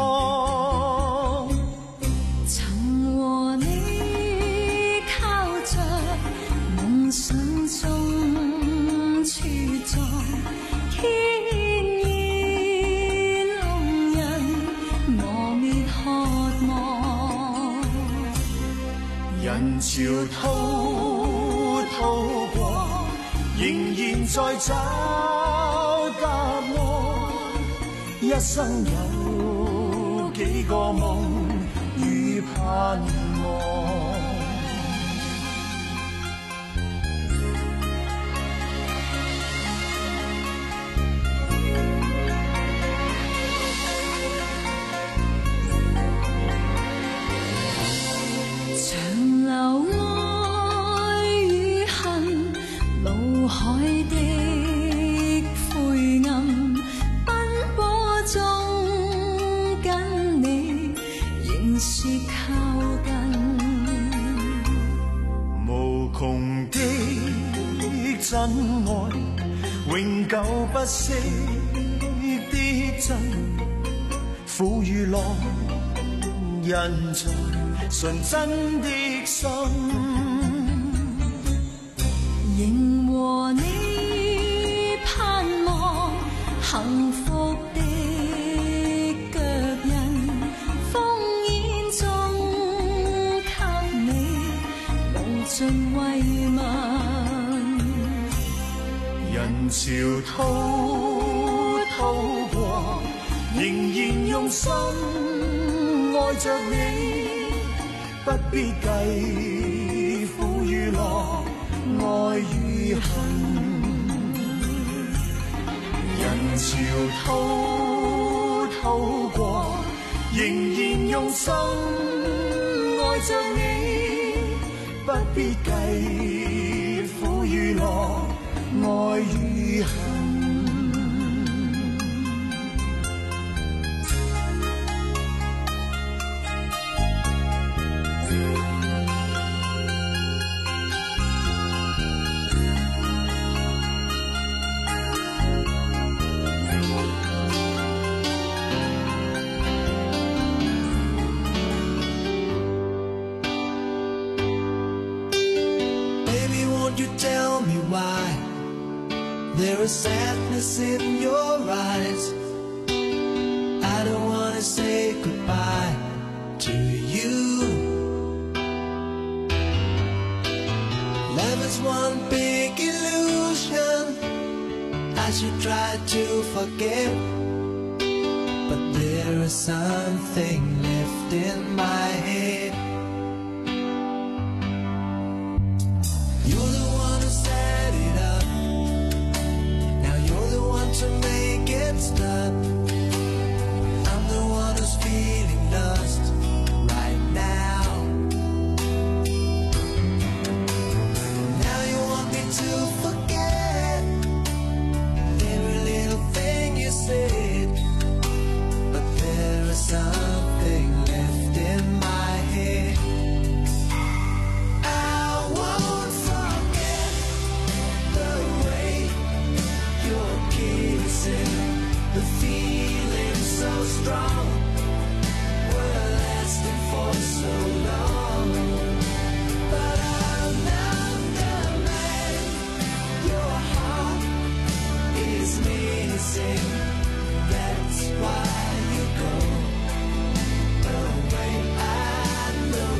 Speaker 10: 曾和你靠着夢想中茁壯，天意弄人磨滅渴望。
Speaker 12: 人潮滔滔過，仍然在找答案。一生有幾個夢與盼望，
Speaker 10: 長流愛與恨，腦海的灰暗，奔波中跟你仍是靠近。
Speaker 12: 無窮的真愛，永久不息的真，苦與樂，人在純真的心。
Speaker 10: 仍和你盼望幸福的腳印，烽煙中給你無盡慰問。
Speaker 12: 人潮滔滔過，仍然用心愛着你，不必計苦與樂，愛與恨。人潮滔滔過，仍然用心愛着你，不必計苦與樂，愛與恨。
Speaker 8: Baby, won't you tell me why there is sadness in your eyes? I don't wanna say goodbye to you. Love is one big illusion I should try to forget, but there is something left in my head. You're the one who set it up, now you're the one to make it stop. I'm the one who's feeling lost right now. Now you want me to strong. We're lasting for so long. But I'm not the man your heart is missing. That's why you go away. I know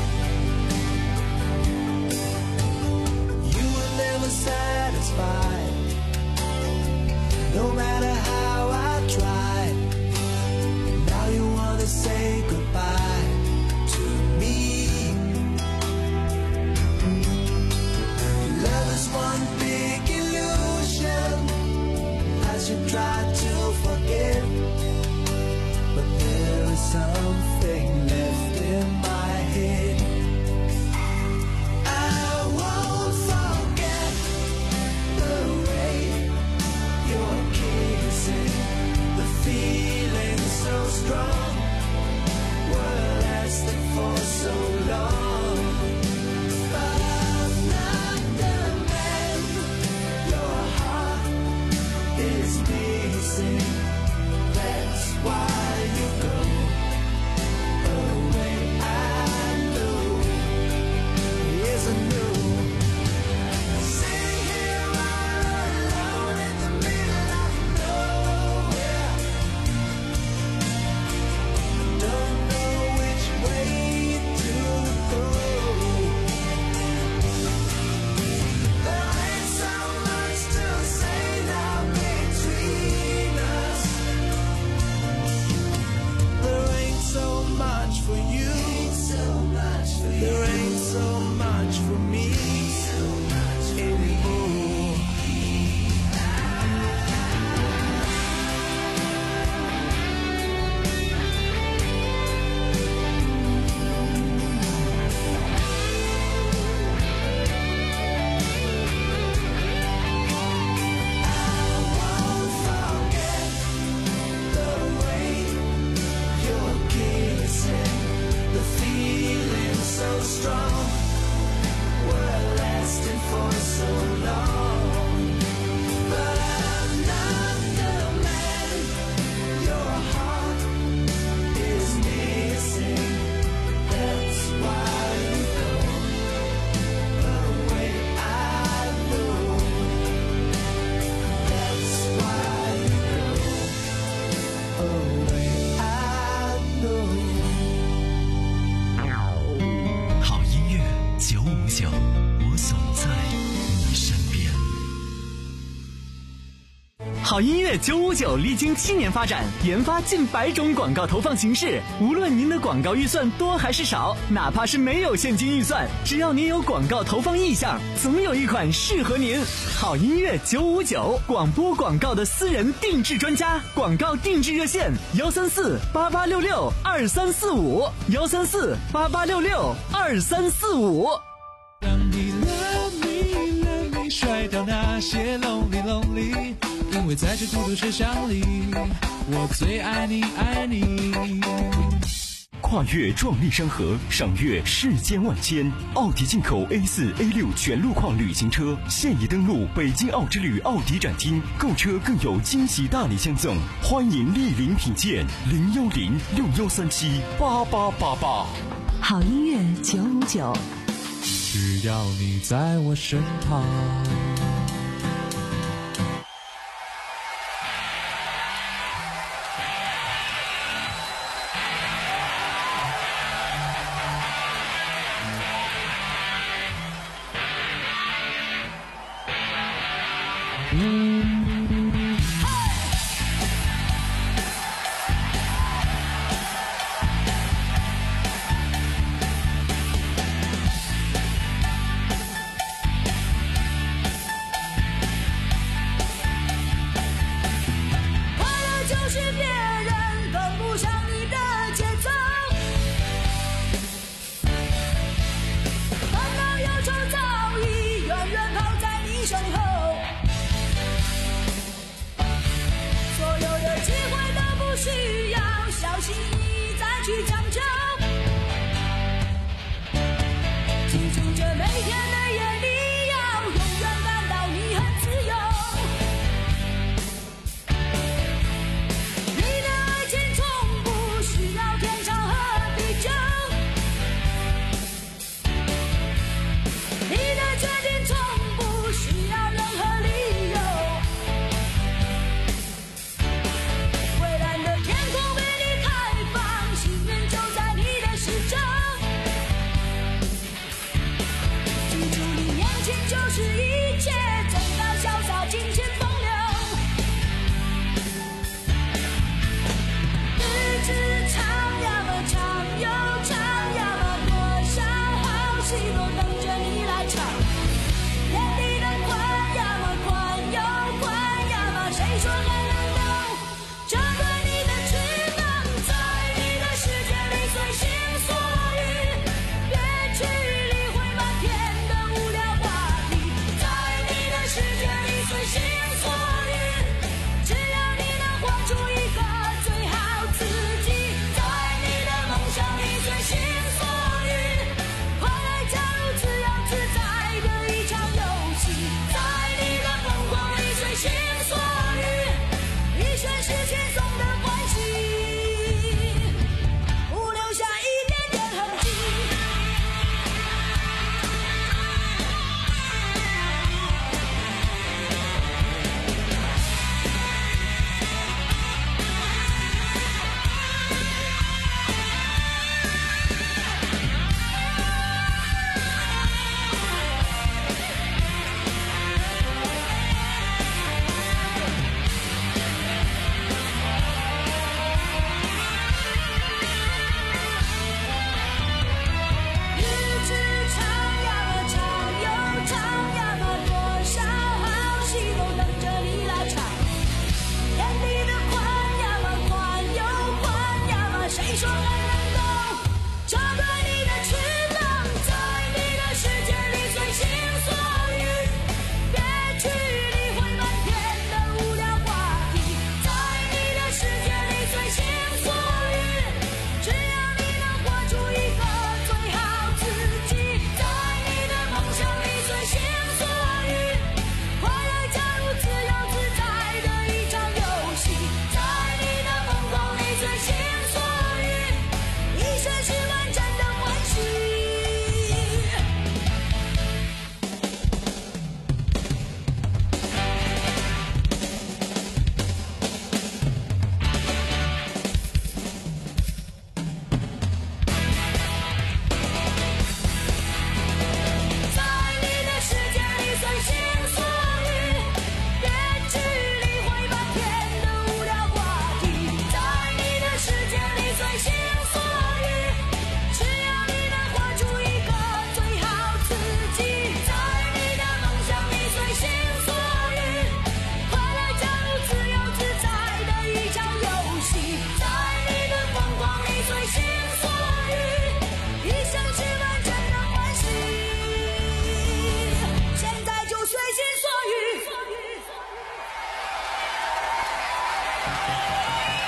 Speaker 8: you were never satisfied, no matter how I tried. Now you wanna say goodbye to me. Love is one big illusion. I should try to forget, but there is something left in my head. I won't forget the way you're kissing, the feeling so strong. We're lasting for so long. But I'm not the man your heart is missing. That's why you go away. I know, yes I know. Sitting here all alone in the middle of nowhere. Don't know which way to go. There ain't so much to say now between us. There ain't so much for you. There ain't so much for me anymore. So strong, we're lasting for so long. But I'm not the man your heart is missing. That's why you go away. I know. That's why you go away. I know.
Speaker 15: 九五九，我总在你身边。
Speaker 4: 好音乐九五九历经七年发展，研发近百种广告投放形式。无论您的广告预算多还是少，哪怕是没有现金预算，只要您有广告投放意向，总有一款适合您。好音乐九五九，广播广告的私人定制专家，广告定制热线：幺三四八八六六二三四五，幺三四八八六六二三四五。
Speaker 3: 让你 love me love me 甩掉那些 lonely lonely， 因为在这孤独车厢里，我最爱你爱你。
Speaker 16: 跨越壮丽山河，赏月世间万千。奥迪进口 A 四 A 六 全路况旅行车现已登陆北京奥之旅奥迪展厅，购车更有惊喜大礼相赠，欢迎莅临品鉴。零幺零六幺三七八八八八。
Speaker 2: 好音乐九五九，
Speaker 3: 只要你在我身旁。
Speaker 17: 你的爱情从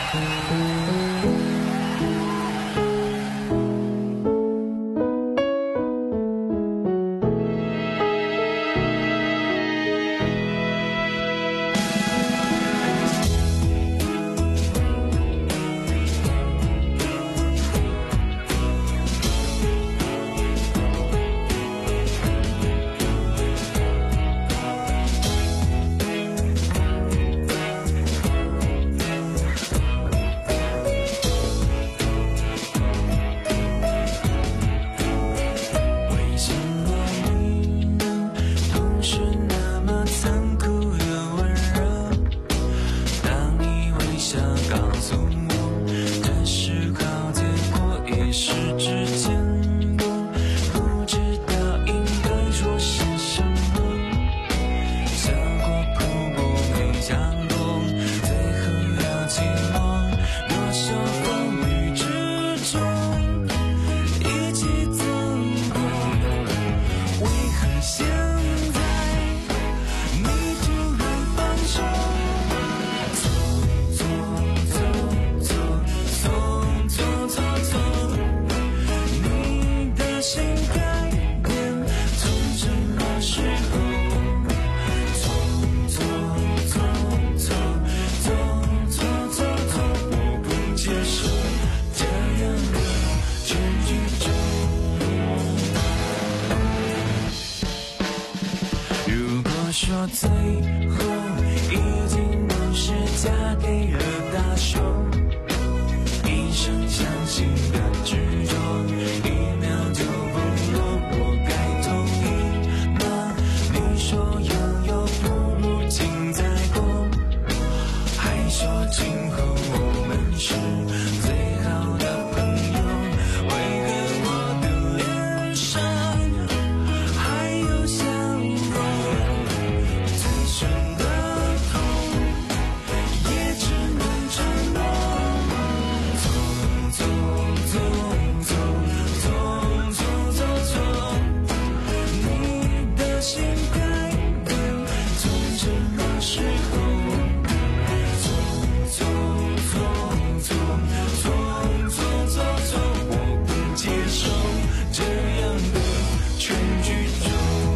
Speaker 8: 说最后已经都是嫁给了大雄，一生相信的执着，一秒就不落，我该同意吗？你说拥有不如尽在过，还说今后我们是最好的朋友，为何我的脸上还有笑容？最深的痛也只能承诺，走走走走走走走走，你的心改变从什么时候？走走走走走走走走，我不接受这样的全剧终。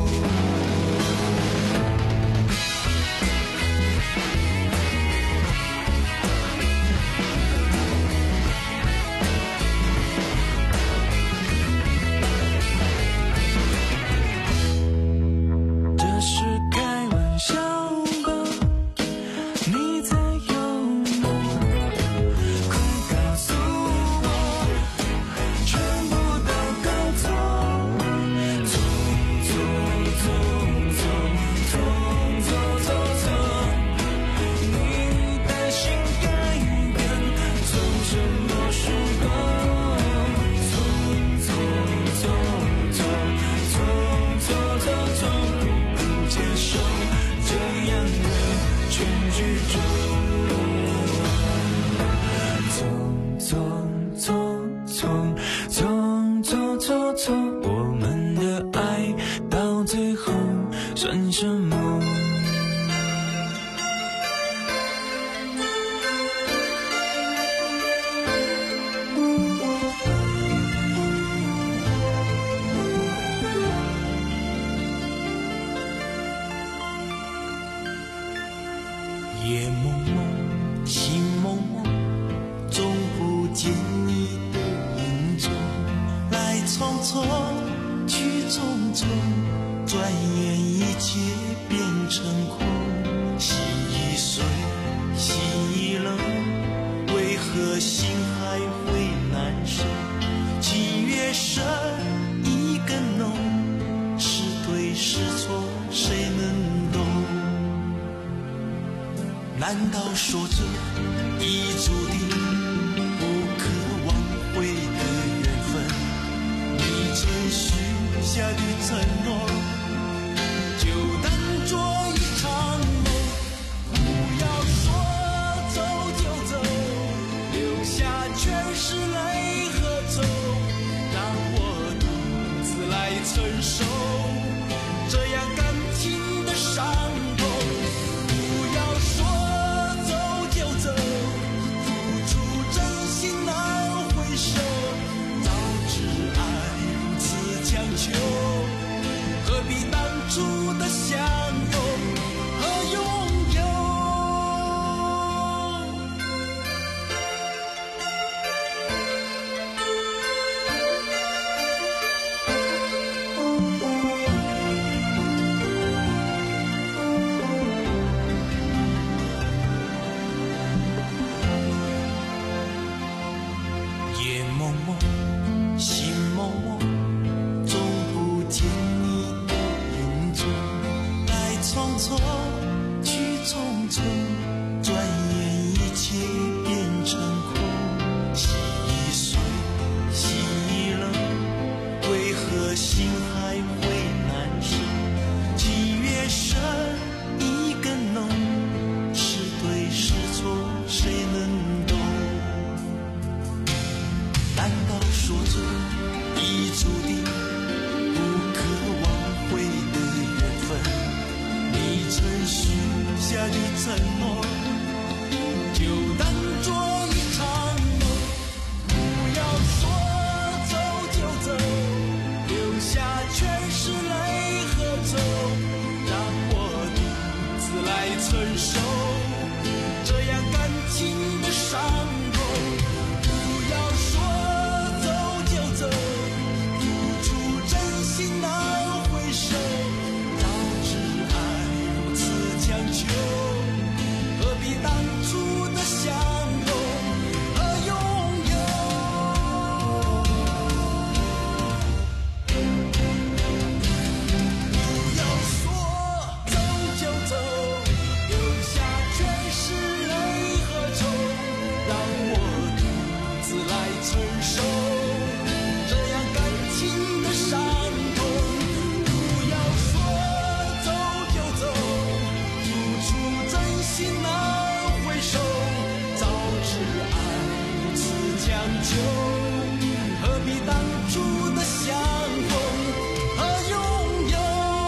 Speaker 8: 这是开玩笑吧？你在幽默？快告诉我，全部都搞错。走走走走走走走走，你的心改变从什么时候？走走走走走走走走，我不接受这样的全剧终。走走走走走走走，我们的爱到最后算什么？
Speaker 17: 夜蒙蒙，心蒙蒙，总不见你的影踪。来匆匆，去匆匆，转眼一切变成空。心已碎，心已冷，为何心还会难受？情越深，意更浓，是对是错，谁能懂？难道说这已注定不可挽回的缘分？你曾许下的承诺，就当作一场梦。不要说走就走，留下全是泪和愁，让我独自来承受这样感情的伤痛。不要说走就走，
Speaker 8: 究，何必当初的相逢和拥有。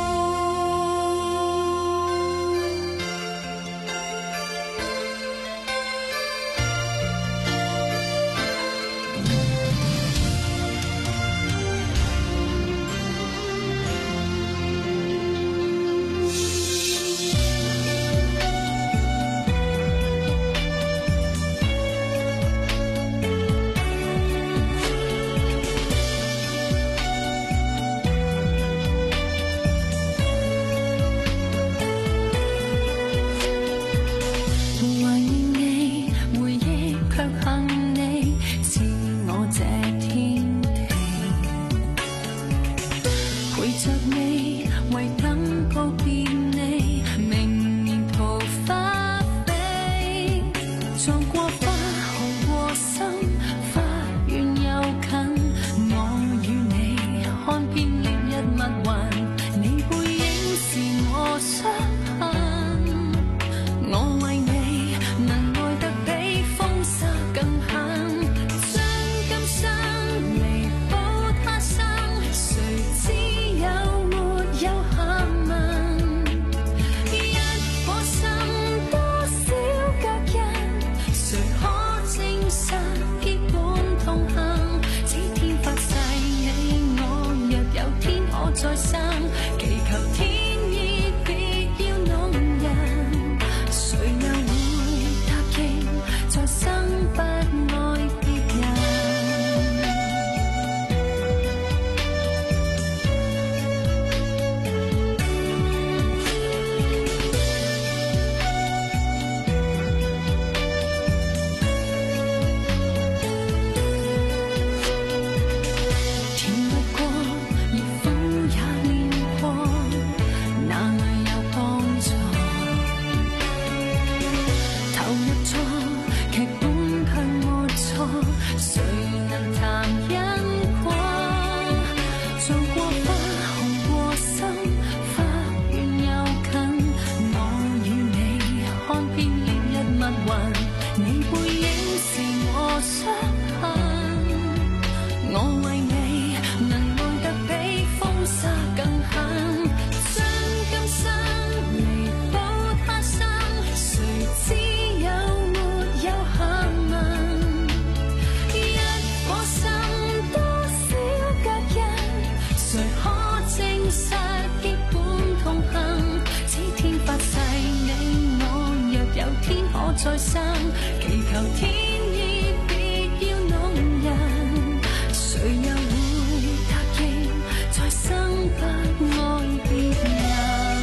Speaker 11: 再生，祈求天意別要弄人，誰又會答應再生不愛別人？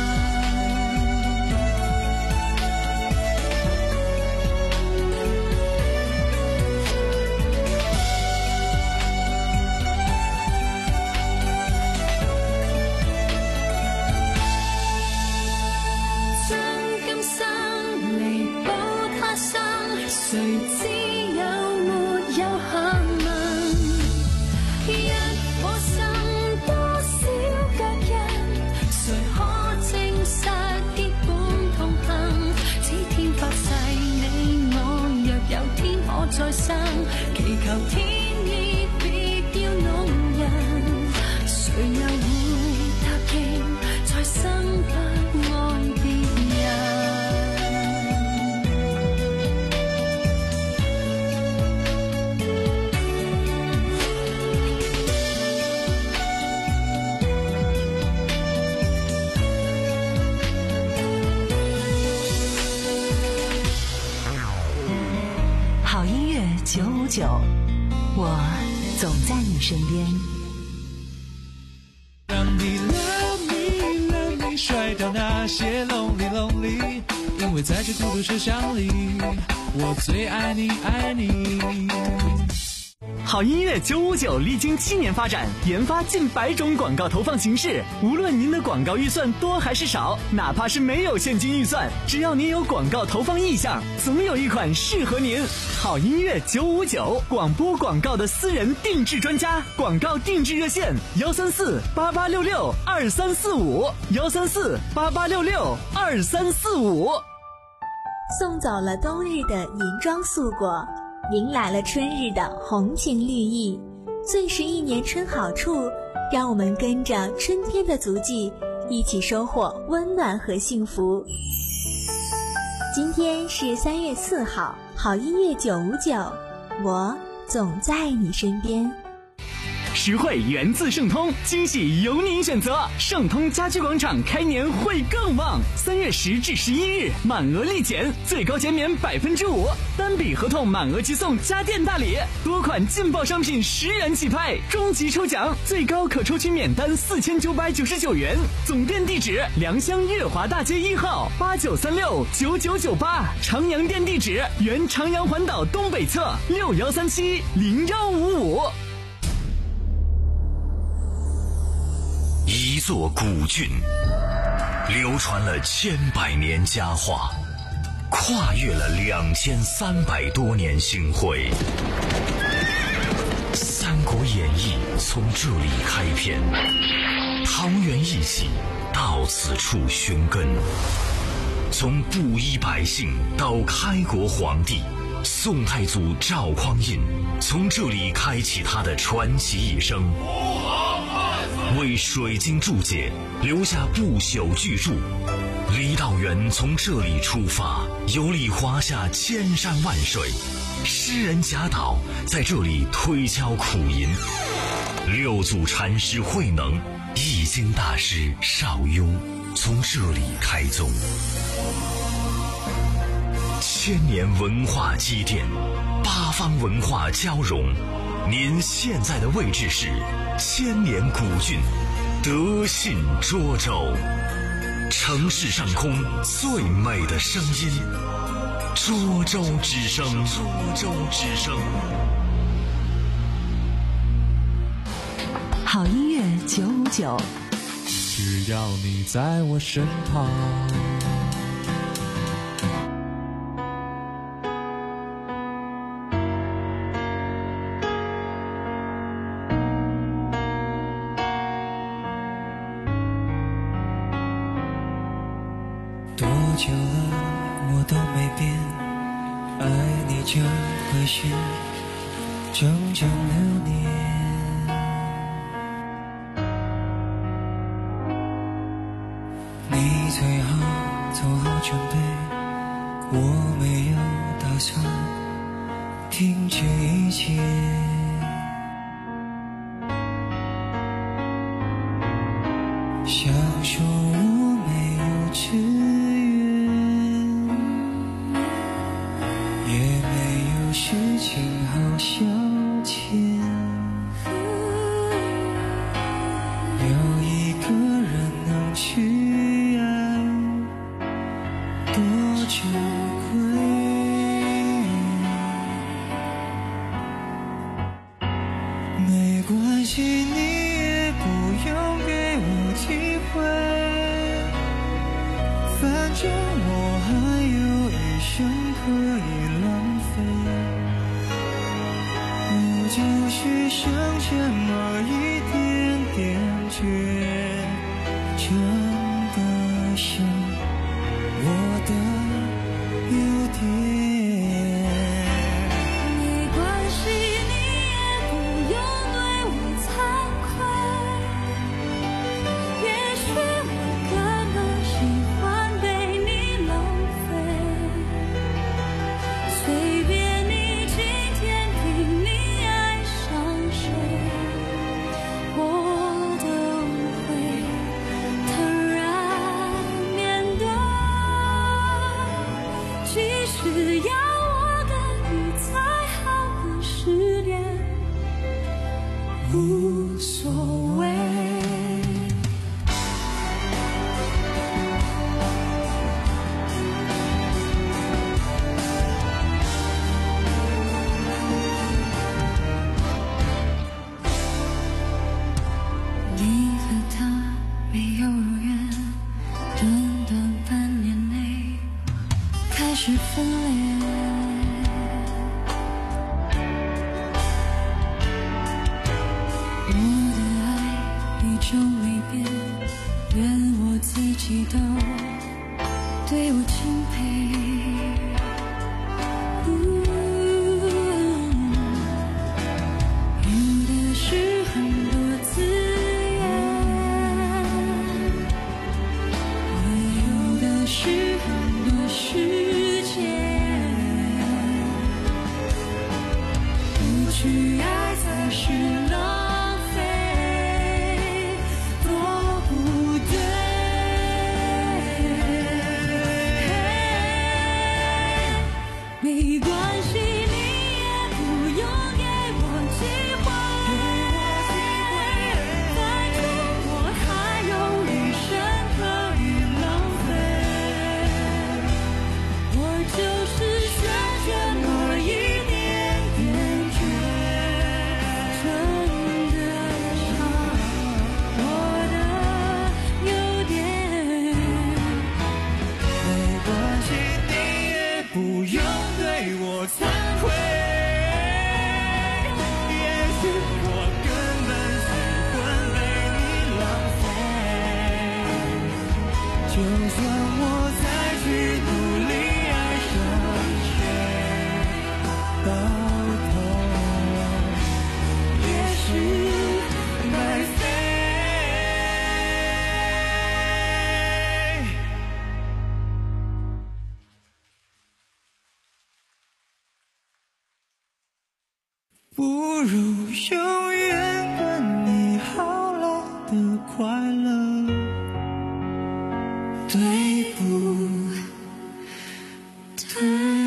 Speaker 11: 誰知有沒有下文？一顆心多少隔人，誰可證實結伴同行？此天發誓你我若有天可再生，祈求天意別要弄人，誰又會答應再生不愛別人？
Speaker 2: 九五九，我总在你身边。
Speaker 3: 让你 love me love me 甩掉那些 lonely lonely， 因为在这孤独车厢里，我最爱你爱你。
Speaker 4: 好音乐九五九历经七年发展，研发近百种广告投放形式。无论您的广告预算多还是少，哪怕是没有现金预算，只要您有广告投放意向，总有一款适合您。好音乐九五九，广播广告的私人定制专家，广告定制热线：幺三四八八六六二三四五，幺三四八八六六二三四五。
Speaker 7: 送走了冬日的银装素裹， 迎来了春日的红情绿意。最是一年春好处，让我们跟着春天的足迹，一起收获温暖和幸福。今天是三月四号，好音乐九五九，我总在你身边。
Speaker 4: 实惠源自盛通，惊喜由您选择。盛通家居广场开年会更旺，三月十至十一日满额立减，最高减免百分之五，单笔合同满额即送家电大礼，多款劲爆商品十元起拍，终极抽奖最高可抽取免单四千九百九十九元。总店地址：良乡悦华大街一号八九三六九九九八，长阳店地址：原长阳环岛东北侧六幺三七零幺五五。
Speaker 16: 一座古郡，流传了千百年佳话，跨越了两千三百多年星辉。《三国演义》从这里开篇，桃园一喜到此处寻根。从布衣百姓到开国皇帝，宋太祖赵匡胤从这里开启他的传奇一生。为水晶注解留下不朽巨著，李道元从这里出发，游历华夏千山万水，诗人贾岛在这里推敲苦吟，六祖禅师慧能、易经大师邵雍从这里开宗。千年文化积淀，八方文化交融，您现在的位置是千年古郡德信涿州，城市上空最美的声音，涿州之声，涿州之声。
Speaker 2: 好音乐九五九，
Speaker 3: 只要你在我身旁。
Speaker 17: 多久了我都没变，爱你就会是整整六年。你最好做好准备，我没有打算停止一切。想说我没有志愿，也没有事情好消遣，有一个人能去爱，多珍贵。没关系，你也不用给我机会，反正我还有一生可以浪费，我就是剩下那一点点倔，真的像我的优点。
Speaker 10: 没关系，你也不用对我惭愧，也许我根本喜欢被你浪费，随便你今天听你爱上谁，我都会坦然面去爱才是浪费，多不对。没关系，你也不用给我机会，反正我还有余生可以浪费。我就是选选了一点点倔，真的伤我的优点。没关系，你也不用对我惭愧，也许我根本喜欢被你浪费。就算我再去努力爱上谁，到头也是白费。不如永远跟你好了的快乐，对不对？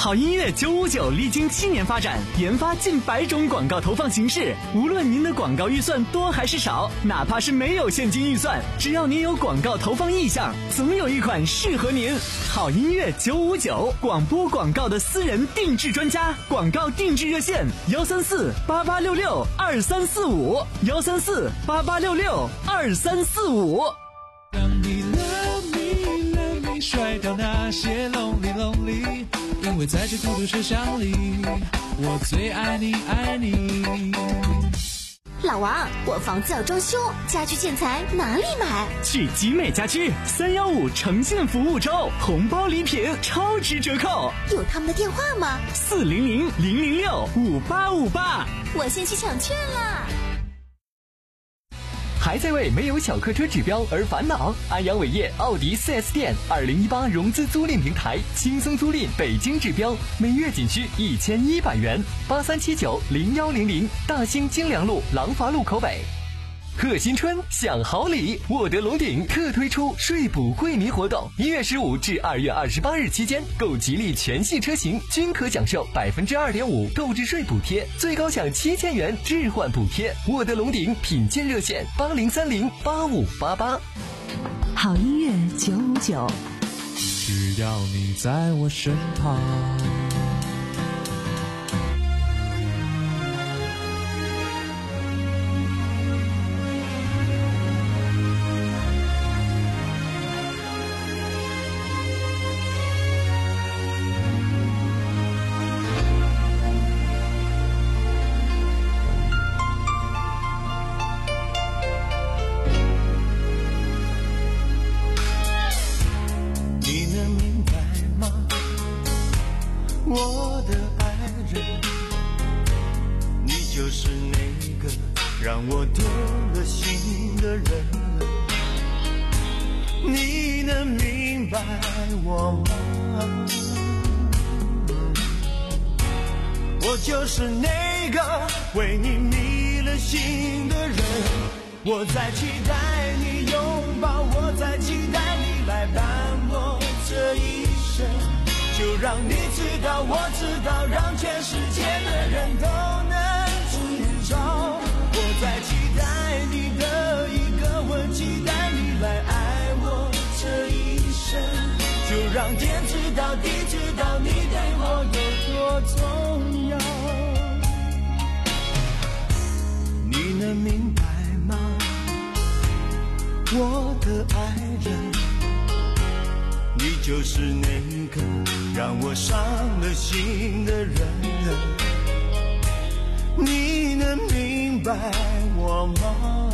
Speaker 4: 好音乐九五九历经七年发展，研发近百种广告投放形式。无论您的广告预算多还是少，哪怕是没有现金预算，只要您有广告投放意向，总有一款适合您。好音乐九五九，广播广告的私人定制专家，广告定制热线：幺三四八八六六二三四五，幺三四八八六六二三四五。
Speaker 3: 让你 love me love me 甩掉那些 lonely lonely， 因为在这孤独车厢里，我最爱你爱你。
Speaker 7: 老王，我房子要装修，家居建材哪里买？
Speaker 4: 去集美家居三幺五诚信服务周，红包礼品超值折扣。
Speaker 7: 有他们的电话吗？
Speaker 4: 四零零零零六五八五八。
Speaker 7: 我先去抢券了。
Speaker 5: 还在为没有小客车指标而烦恼？安阳伟业奥迪 四 S 店二零一八融资租赁平台，轻松租赁北京指标，每月仅需一千一百元。八三七九零幺零零，大兴金良路廊坊路口北。贺新春享好礼，沃德龙鼎特推出税补惠民活动，一月十五至二月二十八日期间，购吉利全系车型均可享受百分之二点五购置税补贴，最高享七千元置换补贴。沃德龙鼎品鉴热线：八零三零八五八八。
Speaker 2: 好音乐九五九，
Speaker 3: 只要你在我身旁。
Speaker 17: 我的爱人，你就是那个让我丢了心的人，你能明白我吗？我就是那个为你迷了心的人，我在期待你拥抱，我在期待你来伴我这一生。就让你知道，我知道，让全世界的人都能知道，我在期待你的一个吻，期待你来爱我这一生。就让天知道，地知道，你对我有多重要。你能明白吗？我的爱人，你就是那个让我伤了心的人，你能明白我吗？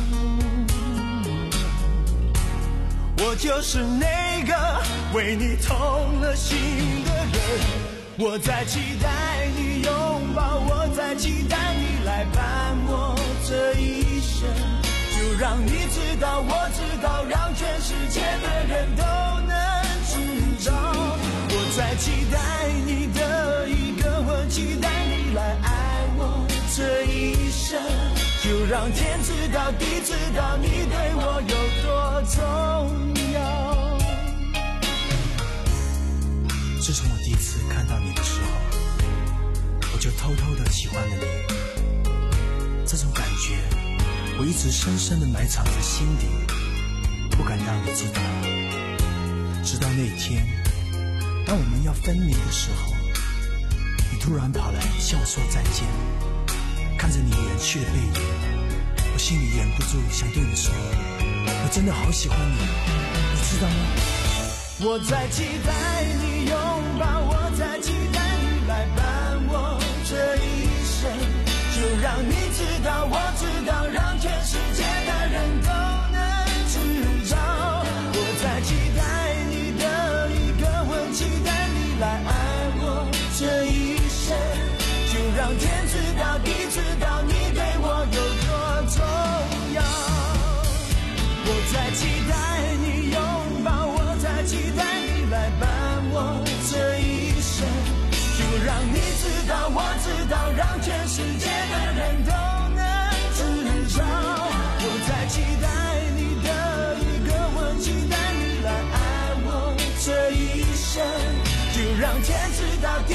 Speaker 17: 我就是那个为你痛了心的人，我在期待你拥抱，我在期待你来伴我这一生。就让你知道，我知道，让全世界的人都能知道，我在期待你的一个吻，期待你来爱我这一生。就让天知道，地知道，你对我有多重要。自从我第一次看到你的时候，我就偷偷的喜欢了你，这种感觉我一直深深的埋藏在心底，不敢让你知道。直到那天，当我们要分离的时候，你突然跑来向我说再见。看着你远去的背影，我心里忍不住想对你说，我真的好喜欢你，你知道吗？我在期待你拥抱，我在期待你来伴我这一生。就让你知道，我知道，让全世界的人都能知道，我在期待你的一个吻，期待你来爱我这一生。就让天知道，地知道，你对我有多重要。我在期待你拥抱，我在期待你来伴我这一生。就让你知道，我知道，让全世界的人都能知道，我在期待你的一个吻，期待你来爱我这一生。就让天知道，地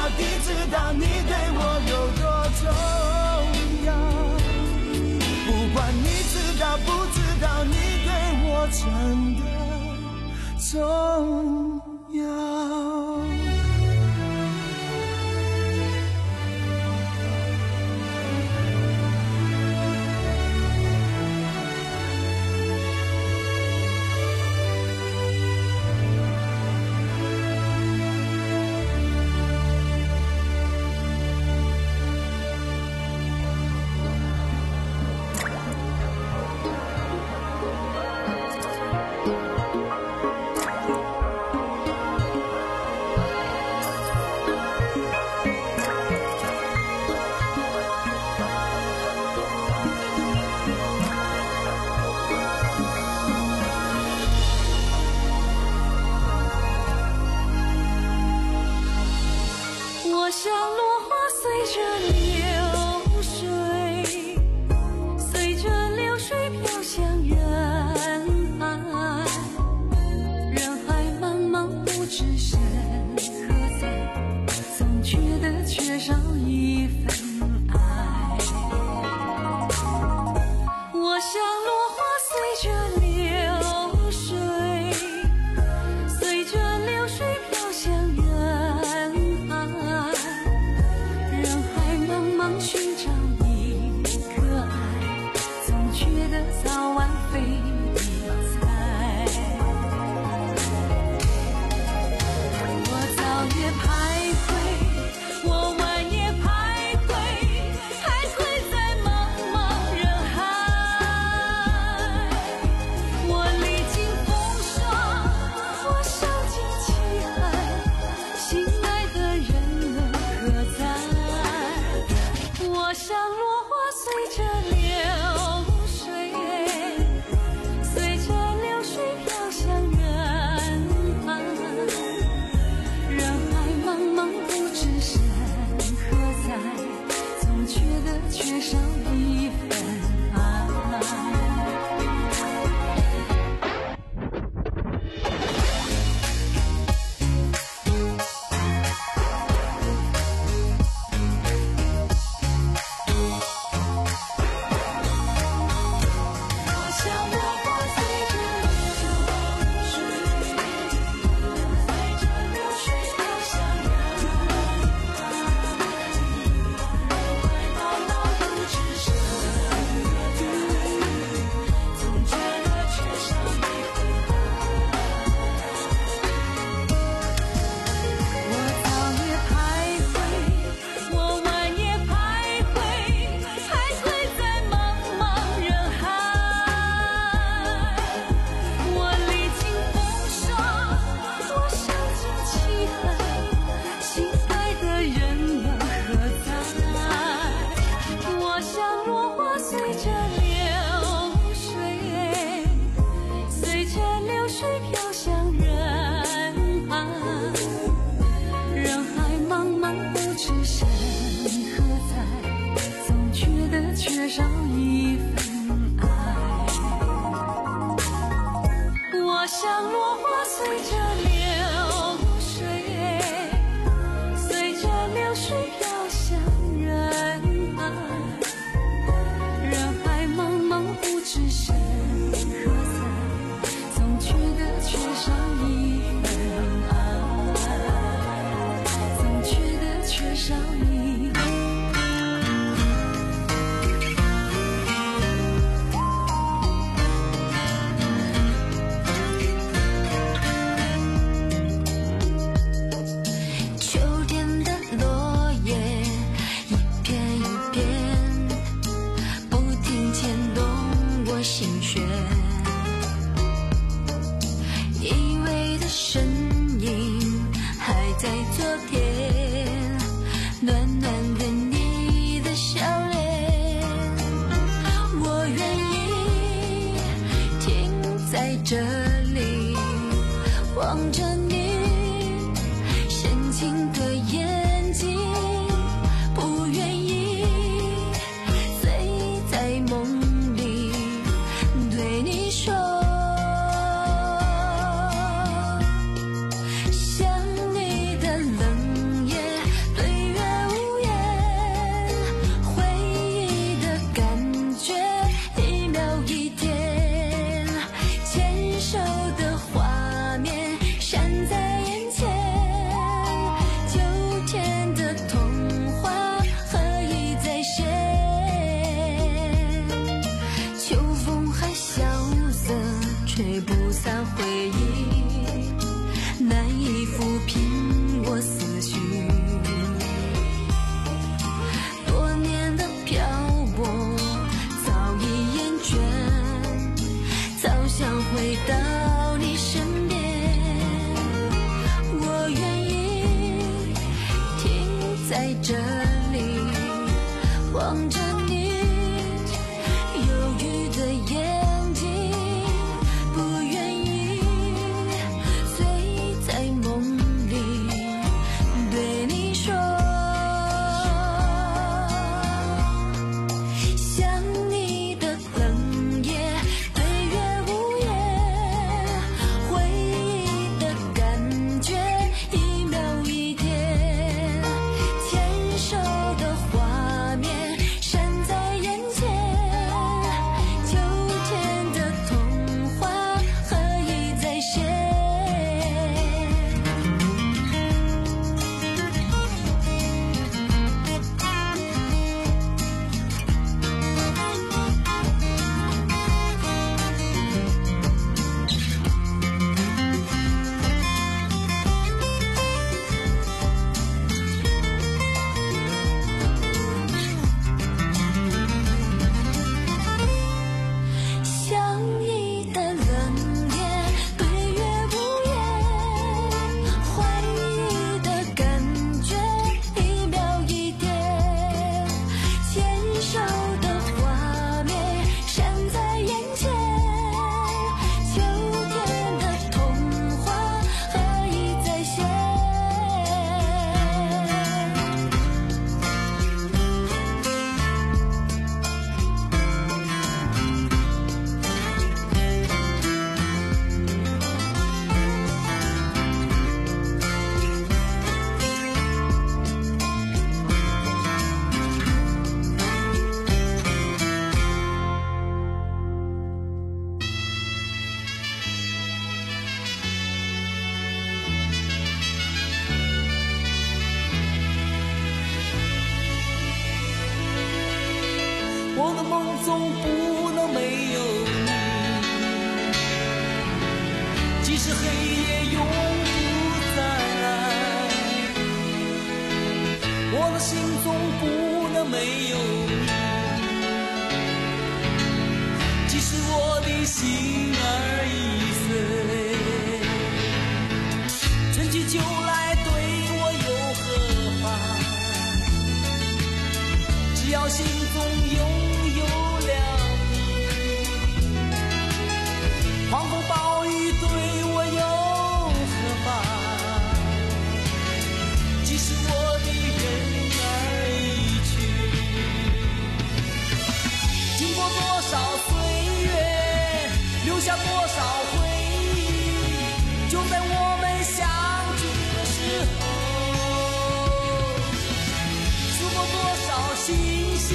Speaker 14: 到底知道你对我有多重要。不管你知道不知道，你对我真的重要。
Speaker 11: 我像落花随着流水，随着流水飘向人海，人海茫茫不知身何在，总觉得缺少一份爱。我像落花随着流水，随着流水飘向人海，人海茫茫寻找一颗爱，总觉得早晚非一猜。我早夜徘徊，我晚夜徘徊，徘徊在茫茫人海。我历经风霜，我受尽凄寒，心爱的人儿何在？我像落花随着流水，随着流水飘向人海，人海茫茫不知身何在，总觉得缺少一份爱。我像落花随着流水，随着流水飘向人海，人海茫茫不知身何在，总觉得缺少一份爱。我早夜徘徊，我晚夜徘徊，徘徊在茫茫人海。我历经风霜，我受尽凄寒，心爱的人儿何在？我像落花随着流水，随着流水飘向人海，人海茫茫不知身何在，总觉得缺少一份爱。我像落花随着流水，随着流水飘向人海，人海茫茫不知身何在，总觉得缺少一份爱，总觉得缺少一份。秋天的落叶一片一片，不停牵动我心弦，依偎的身影还在昨天，暖暖的你的笑脸，我愿意停在这里，望着你深情的眼睛，不愿意醉在梦里对你说，想你的冷眼对
Speaker 10: 这里，望着你忧郁的眼睛，不愿意醉在梦里对你说，想你的冷夜，对月无言，回忆的感觉一秒一天，牵手的画面闪在眼前，秋天的童话何以再现。想你的冷夜，对月无言，怀疑的感觉一秒一天，牵手的画面闪在眼前，秋天的童话何以再现。
Speaker 14: 我的梦中不能没有你，即使黑夜永不再来。我的心中不能没有你，即使我的心